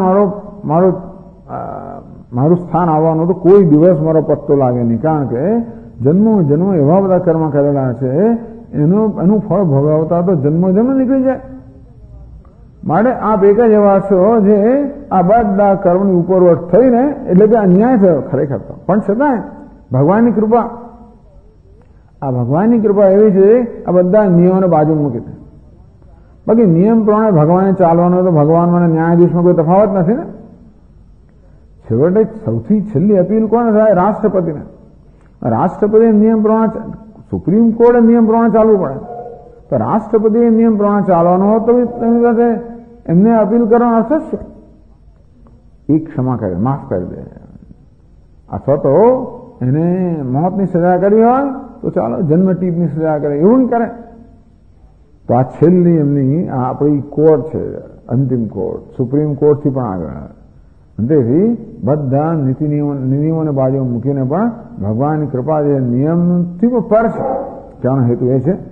મારું સ્થાન આવવાનું, તો કોઈ દિવસ મારો પત્તો લાગે નહીં. કારણ કે જન્મો એવા બધા કર્મ કરેલા છે, એનું ફળ ભોગવતા તો જન્મ નીકળી જાય. માટે આપ એક જ એવા છો જે આ બધા કર્મની ઉપરવટ થઈને, એટલે કે અન્યાય થયો ખરેખર તો, પણ છતાં ભગવાનની કૃપા, આ ભગવાનની કૃપા એવી છે આ બધા નિયમોને બાજુ મૂકી દે. બાકી નિયમ પ્રમાણે ભગવાને ચાલવાનો તો ભગવાન અને ન્યાયાધીશમાં કોઈ તફાવત નથી ને. છેવટે સૌથી છેલ્લી અપીલ કોને થાય? રાષ્ટ્રપતિને. રાષ્ટ્રપતિ નિયમ પ્રમાણે, સુપ્રીમ કોર્ટે નિયમ પ્રમાણે ચાલવું પડે. તો રાષ્ટ્રપતિએ નિયમ પ્રમાણે ચાલવાનો હોય તો એની સાથે એમને અપીલ કરવાનો અર્થ જ છે એ ક્ષમા કરે, માફ કરી દે. અથવા તો એને મોતની સજા કરી હોય તો ચાલો જન્મ ટીપની સજા કરે, એવું નહીં કરે. તો આ છેલ્લી એમની આપણી કોર્ટ છે, અંતિમ કોર્ટ, સુપ્રીમ કોર્ટથી પણ આગળ. તેથી બધા નીતિ નિયમોને બાજુ મૂકીને પણ ભગવાનની કૃપા જે નિયમથી પણ પર છે, તેનો હેતુ એ છે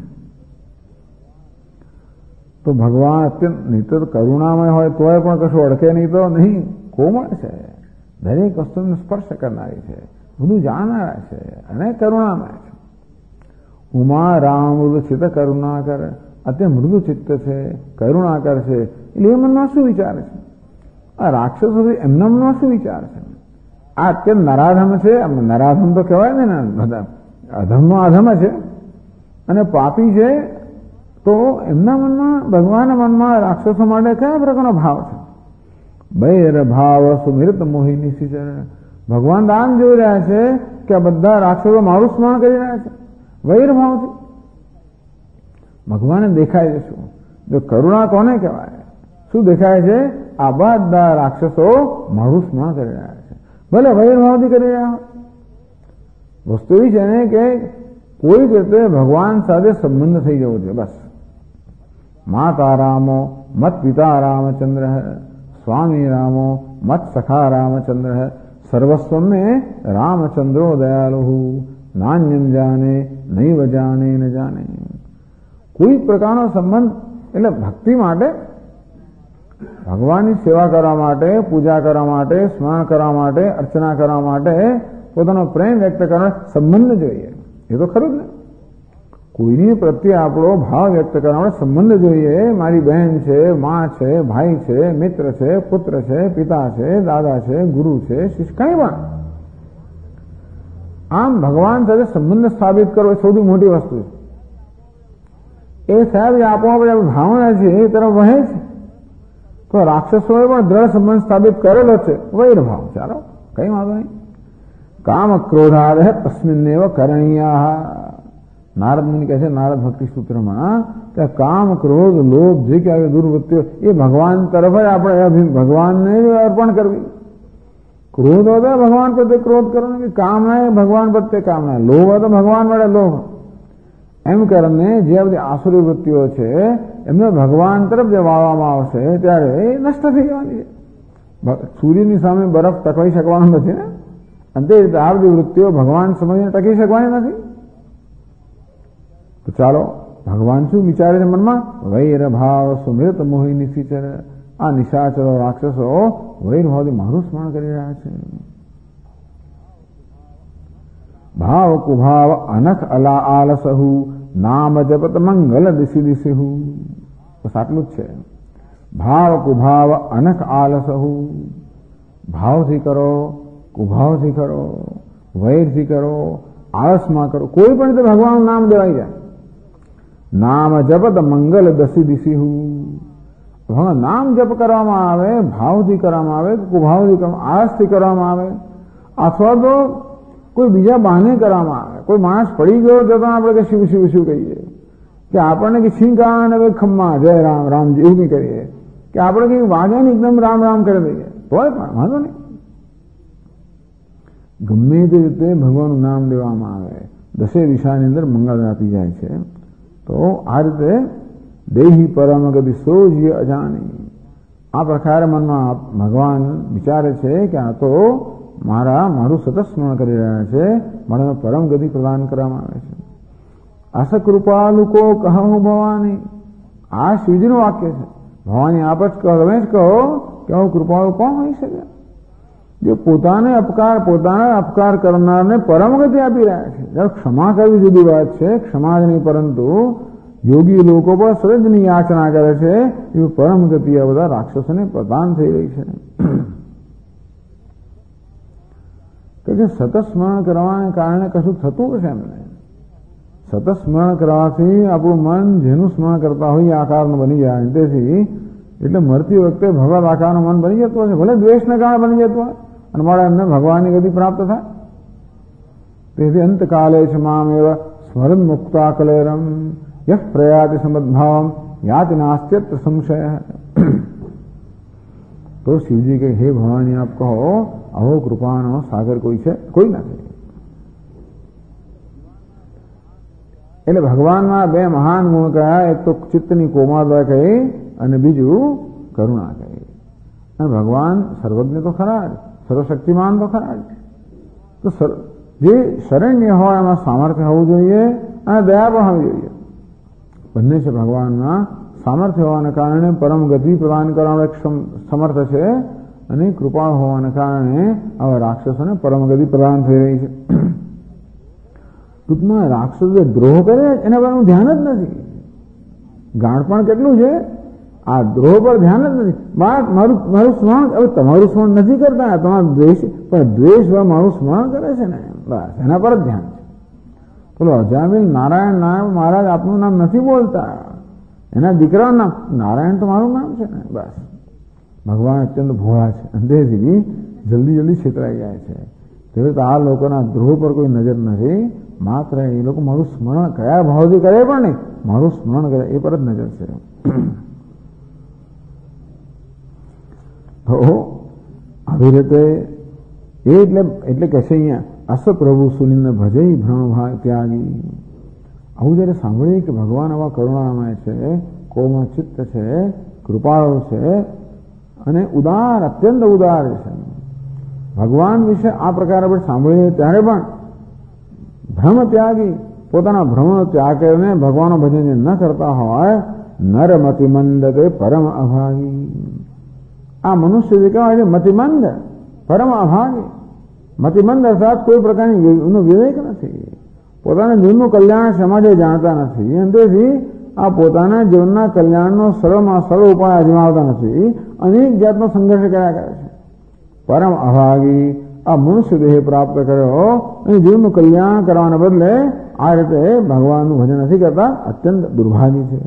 તો ભગવાન અત્યંત નિત્ય કરુણામય હોય તોય પણ કશું અડકે નહીં, તો નહીં, કોમળ છે, દરેક વસ્તુને સ્પર્શ કરનારી છે, બધું જાણનારા છે અને કરુણામય છે. ઉમા રામ મૃદુ ચિત્ત કરુણાકર, અત્યંત મૃદુ ચિત્ત છે, કરુણાકર છે. એટલે એ મનમાં શું વિચારે છે? આ રાક્ષસો એમના મનમાં શું વિચાર છે? આ અત્યંત નરાધમ છે. નરાધમ તો કહેવાય ને, બધા અધમનો અધમ છે અને પાપી છે. તો એમના મનમાં, ભગવાનના મનમાં રાક્ષસો માટે કયા પ્રકારનો ભાવ છે? વૈર ભાવ સુમિરત મોહી નિશિચર. ભગવાન દાન જોઈ રહ્યા છે કે આ બધા રાક્ષસો મારું સ્મરણ કરી રહ્યા છે વૈર ભાવથી. ભગવાને દેખાય છે શું? જો કરુણા કોને કહેવાય? શું દેખાય છે? આ બધા રાક્ષસો મારું સ્મરણ કરી રહ્યા છે, ભલે વૈર ભાવથી કરી રહ્યા હોય. વસ્તુ એવી છે ને કે કોઈક રીતે ભગવાન સાથે સંબંધ થઈ જવો જોઈએ, બસ. માતા રામો મત પિતા રામચંદ્ર, સ્વામી રામો મત સખા રામચંદ્ર, સર્વસ્વ में રામચંદ્રો દયાલુ, નાન્યમ જાને નૈવ જાને ન જાને. કોઈ પ્રકારનો સંબંધ, એટલે ભક્તિ માટે, ભગવાનની સેવા કરવા માટે, પૂજા કરવા માટે, સ્મરણ કરવા માટે, અર્ચના કરવા માટે પોતાનો પ્રેમ વ્યક્ત કરવા સંબંધ જોઈએ. એ તો ખરું જ ને. કોઈની પ્રત્યે આપણો ભાવ વ્યક્ત કરવા માટે સંબંધ જોઈએ. મારી બહેન છે, માં છે, ભાઈ છે, મિત્ર છે, પુત્ર છે, પિતા છે, દાદા છે, ગુરુ છે, શિષ્ય, કંઈ પણ. આમ ભગવાન સાથે સંબંધ સ્થાપિત કરવો એ સૌથી મોટી વસ્તુ છે. એ સાહેબ આપોઆપ ભાવના છે એ તરફ વહે છે. તો રાક્ષસોએ પણ દ્રઢ સંબંધ સ્થાપિત કરેલો છે, વૈર ભાવ. ચાલો, કઈ વાંધો નહીં. કામ ક્રોધાદ તસ્મિન્નેવ કરણીયા. નારદ મુનિ કહે છે નારદ ભક્તિ સૂત્રમાં કે કામ ક્રોધ લોભ જે કે આવી દુર્વૃત્તિઓ એ ભગવાન તરફ જ આપણે ભગવાનને અર્પણ કરવી. ક્રોધ હોય તો ભગવાન પ્રત્યે ક્રોધ કરવાનો, કે કામના એ ભગવાન પ્રત્યે કામના, લોભ હોય તો ભગવાન વડે લોભ. એમ કરીને જે બધી આસુરી વૃત્તિઓ છે એમને ભગવાન તરફ જે વાળવામાં આવશે ત્યારે એ નષ્ટ થઈ જવાની છે. સૂર્યની સામે બરફ ટકાવી શકવાનો નથી ને. અંતે આ બધી વૃત્તિઓ ભગવાન સમજીને ટકી શકવાની નથી. તો ચાલો, ભગવાન શું વિચારે છે મનમાં? વૈર ભાવ સુમિરત મોહી નિશિચર. આ નિશાચરો રાક્ષસો વૈરભાવથી મારું સ્મરણ કરી રહ્યા છે. ભાવ કુભાવ અનખ અલા આલસહુ નામ જપત મંગલ દિશી દિશિહુ. બસ આટલું જ છે. ભાવ કુભાવ અનખ આલસહુ. ભાવથી કરો, કુભાવથી કરો, વૈરથી કરો, આળસમાં કરો, કોઈ પણ રીતે ભગવાનનું નામ દેવાઈ જાય. નામ જપત મંગલ દશી દિશિહુ. ભગવાન નામ જપ કરવામાં આવે, ભાવથી કરવામાં આવે, કુભાવથી કરવામાં, આળસથી કરવામાં આવે, અથવા તો કોઈ બીજા બહાને કરવામાં આવે. કોઈ માણસ પડી ગયો તો આપણે કે શિવ શિવ શિવ કહીએ, કે આપણને કે છીંક આવે ને ખમ્મા જય રામ રામજી એવું નહીં કરીએ, કે આપણે કઈ વાગે ને એકદમ રામ રામ કરી દઈએ તોય પણ વાંધો નહીં. ગમે તે રીતે ભગવાનનું નામ લેવામાં આવે, દસે દિશાની અંદર મંગળ આપી જાય છે. તો આ રીતે દેહી પરમ ગતિ સોજીએ અજાણી. આ પ્રકારે મનમાં ભગવાન વિચારે છે કે આ તો મારું સતત સ્મરણ કરી રહ્યા છે, મને પરમ ગતિ પ્રદાન કરવામાં આવે છે. આસ કૃપાલુકો કહું ભવાની. આ શિવજીનું વાક્ય છે. ભવાની આપ જ કહો, તમે જ કહો કે હું કૃપાળુ કોણ હોઈ શકે? જે પોતાના અપકાર કરનારને પરમ ગતિ આપી રહ્યા છે. ક્ષમા કરવી જુદી વાત છે, ક્ષમા જ નહીં, પરંતુ યોગી લોકો પણ સર્જની યાચના કરે છે, એવી પરમ ગતિ આ બધા રાક્ષસોને પ્રદાન થઈ રહી છે. કે સતત સ્મરણ કરવાને કારણે કશું થતું હશે એમને. સતત સ્મરણ કરવાથી આપણું મન જેનું સ્મરણ કરતા હોય એ આકારનું બની જાય. તેથી એટલે મરતી વખતે ભગવદ આકારનું મન બની જતું હશે, ભલે દ્વેષને કારણે બની જતું હોય, અને મારા એમને ભગવાનની ગતિ પ્રાપ્ત થાય. તેથી અંતકાલે છે મામ એવ સ્મરણ મુક્તા કલેરમ યહ પ્રયાતિ સમદભાવમ યાતિ નાસ્ત્યત્ર સંશય. તો શિવજી કે હે ભવાની આપ કહો આવો કૃપાનો સાગર કોઈ છે? કોઈ નથી. એટલે ભગવાનમાં બે મહાન ગુણ કયા? એક તો ચિત્તની કોમળતા કહી અને બીજું કરુણા કહી. અને ભગવાન સર્વજ્ઞ તો ખરા જ, સર્વશક્તિમાન તો ખરા જ. તો જે શરણ્ય હોય એમાં સામર્થ્ય હોવું જોઈએ અને દયા પણ હોવી જોઈએ. બંને છે ભગવાનમાં. સામર્થ્ય હોવાને કારણે પરમ ગતિ પ્રદાન કરવાનો એક સમર્થ છે, અને કૃપાળ હોવાને કારણે આવા રાક્ષસોને પરમ ગતિ પ્રદાન થઈ રહી છે. ટૂંકમાં રાક્ષસો જે દ્રોહ કરે એના પર ધ્યાન જ નથી. ગાણપણ કેટલું છે, આ દ્રોહ પર ધ્યાન જ નથી. મારું સ્મરણ, હવે તમારું સ્મરણ નથી કરતા, તમારું દ્વેષ, પણ દ્વેષ મારું સ્મરણ કરે છે ને, બસ એના પર જ ધ્યાન છે. બોલો અજામિલ નારાયણ નામ મહારાજ આપનું નામ નથી બોલતા, એના દીકરાનું નામ નારાયણ તો મારું નામ છે ને, બસ. ભગવાન અત્યંત ભોળા છે, અંધેથી જલ્દી છેતરાઈ જાય છે. તેવી રીતે આ લોકોના દ્રોહ પર કોઈ નજર નથી, માત્ર એ લોકો મારું સ્મરણ કયા ભાવથી કરે પણ નહીં, મારું સ્મરણ કરે એ પર જ નજર છે. તો આવી રીતે એટલે કહે છે અહીંયા અસ પ્રભુ સુનિંદ ભજે ભ્રમ ત્યાગી. આવું જયારે સાંભળીએ કે ભગવાન આવા કરુણામય છે, કોમળ ચિત્ત છે, કૃપાળુ છે અને ઉદાર, અત્યંત ઉદાર છે. ભગવાન વિશે આ પ્રકારે આપણે સાંભળીએ ત્યારે પણ ભ્રમ ત્યાગી, પોતાના ભ્રમનો ત્યાગ કરીને ભગવાનનો ભજન ન કરતા હોય, નર મતિમંદ કે પરમ અભાગી. આ મનુષ્ય જે કહેવાય છે મતિમંદ, પરમ અભાગી. મતિમંદ અર્થાત કોઈ પ્રકારનો વિવેક નથી, પોતાના જીવનનું કલ્યાણ સમાજે જાણતા નથી, અને તેથી આ પોતાના જીવનના કલ્યાણનો સરળમાં સરળ ઉપાય અજમાવતા નથી, અનેક જાતનો સંઘર્ષ કર્યા કરે છે. પરમ અભાગી, આ મનુષ્ય દેહ પ્રાપ્ત કર્યો અને જીવનનું કલ્યાણ કરવાના બદલે આ રીતે ભગવાનનું ભજન નથી કરતા, અત્યંત દુર્ભાગી છે.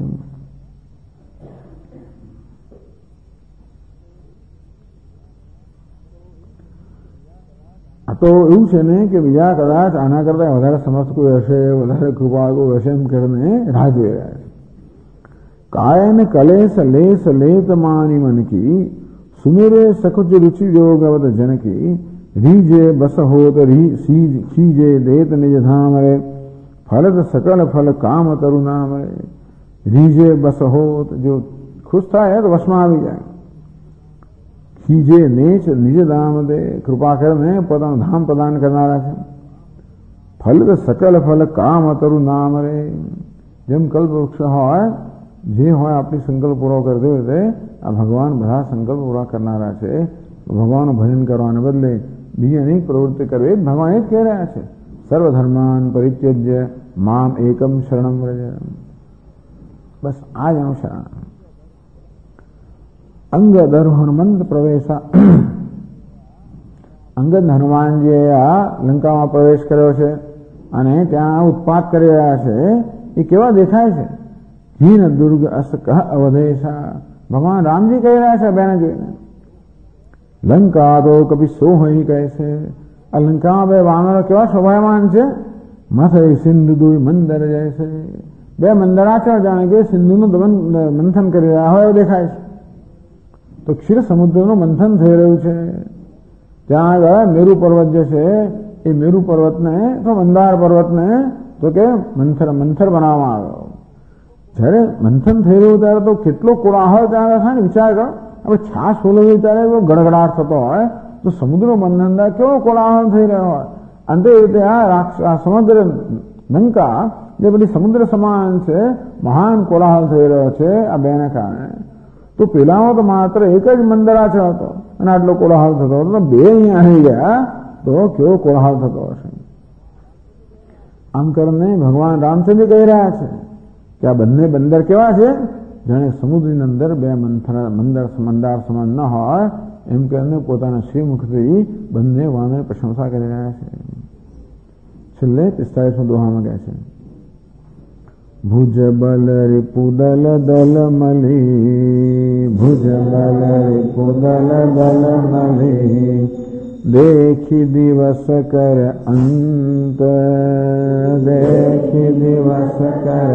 આ તો એવું છે ને કે બીજા કદાચ આના કરતા વધારે સમર્થ કોઈ હશે, વધારે કૃપા કોઈ હશે એમ કરીને રાહ જોઈ રહ્યા છે. કાયન કલેશ લેસ લેત માની મનકી સુમેરે સખુચ રુચિ યોગવત જનકી રીજે બસ હોત ખીજે દેત નિજ ધામ રે ફલત સકલ ફલ કામ તરુનામ રે. રીજે બસ હોત, જો ખુશ થાય તો વશમાં આવી જાય. ખીજે નેચ નિજ ધામ દે, કૃપા કરીને પોતાનું ધામ પ્રદાન કરનારા છે. ફલત સકલ ફલ કામ તરુ નામ રે, જેમ કલ્પવૃક્ષ હોય જે હોય આપણી સંકલ્પ પૂરો કરતી રીતે આ ભગવાન બધા સંકલ્પ પૂરા કરનારા છે. ભગવાનનું ભજન કરવાને બદલે બીજી અનેક પ્રવૃત્તિ કરવી ભગવાન એ જ કહી રહ્યા છે. સર્વધર્માન પરિત્યજ્ય મામ એકમ શરણમ વ્રજ. બસ આ જ એનું શરણ. અંગદ હનુમંત પ્રવેશા. અંગદ હનુમાનજીએ આ લંકામાં પ્રવેશ કર્યો છે અને ત્યાં ઉત્પાત કરી રહ્યા છે. એ કેવા દેખાય છે? હીન દુર્ગ અસ કહ અવધેશા. ભગવાન રામજી કહી રહ્યા છે બેને જોઈને. લંકા તો કભી સો હોય કહે છે. આ લંકામાં બે વાનરો કેવા શોભાયમાન છે. મથઈ સિંધુ દુઈ મંદર જૈસે. બે મંદરાચર જાણે કે સિંધુનું મંથન કરી રહ્યા હોય એવું દેખાય છે. તો ક્ષીર સમુદ્રનું મંથન થઈ રહ્યું છે. ત્યાં આગળ મેરુ પર્વત જે છે એ મેરુ પર્વતને તો મંદાર પર્વતને તો કે મંથર બનાવવામાં આવ્યો. જયારે મંથન થઈ રહ્યું ત્યારે તો કેટલો કોલાહલ ત્યાં આગળ થાય ને. વિચાર કરો, આપણે છાશ ઓલવી ત્યારે ગડગડાટ થતો હોય તો સમુદ્ર મંથન કેવો કોલાહલ થઈ રહ્યો હોય. અંતે રીતે આ સમુદ્ર લંકા જે બધી સમુદ્ર સમાન છે મહાન કોલાહલ થઈ રહ્યો છે આ બેને કારણે. તો પેલામાં તો માત્ર એક જ મંદરાચર હતો અને આટલો કોલાહલ થતો હતો. બે અહીંયા આવી ગયા તો કેવો કોલાહલ થતો હશે. આમ કરીને ભગવાન રામચંદ્ર કહી રહ્યા છે કે આ બંને બંદર કેવા છે? જાણે સમુદ્રની અંદર બે મંદાર સમાન ન હોય એમ કરીને પોતાના શ્રીમુખથી બંને વાનર પ્રશંસા કરી રહ્યા છે. છેલ્લે 45મો દોહામાં કહે છે ભુજ બલ રિપુદલ દલ મલી. ભુજ બલ રિપુદલ દલ મલી. देखी दिवस कर अंत. देखी दिवस कर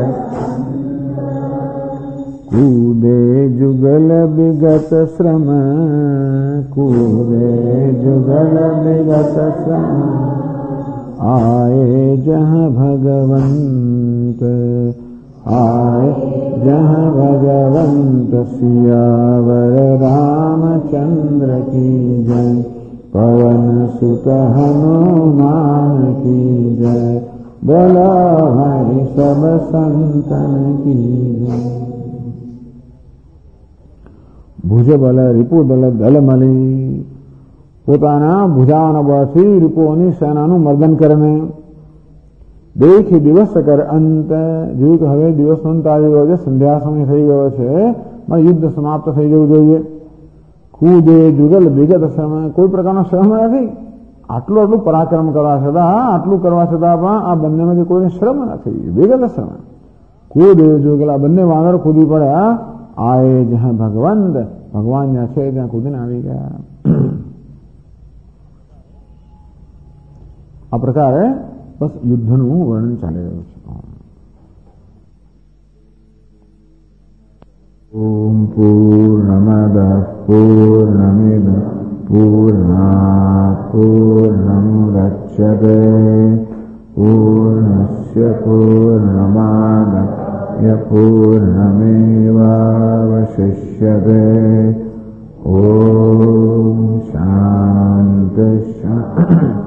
कूदे जुगल विगत श्रम. कूदे जुगल विगत श्रम. आए जहाँ भगवंत. आए जहाँ भगवंत. सियावर रामचंद्र की जय. पवन सुत हनुमान की जय. बोलो हरि सब संतन की जय. ભુજબલ રિપુદલ દલમલી. પોતાના ભુજાઓના બળથી રીપુઓની સેનાનું મર્દન કરીને. દેખી દિવસ કર અંત. જોયું કે હવે દિવસનો અંત આવી ગયો છે, સંધ્યા સમય થઈ ગયો છે, પણ યુદ્ધ સમાપ્ત થઈ જવું જોઈએ. કૂદે જુગલ વિગત શ્રમ. કોઈ પ્રકારનો શ્રમ નથી. આટલું પરાક્રમ કરવા છતાં, આટલું કરવા છતાં પણ આ બંનેમાંથી કોઈને શ્રમ નથી. વિગત શ્રમ. કૂદે જુગલ. આ બંને વાનર કૂદી પડ્યા. આએ જ્યાં ભગવંત. ભગવાન જ્યાં છે ત્યાં કૂદીને આવી ગયા. આ પ્રકારે બસ યુદ્ધનું વર્ણન ચાલી રહ્યું છે. ઓમ પૂર્ણમદ પૂર્ણમિદ પૂર્ણાત પૂર્ણમુદચ્યતે પૂર્ણસ્ય પૂર્ણમાદાય પૂર્ણમેવાવશિષ્યતે. ઓમ શાંતિ શાંતિ.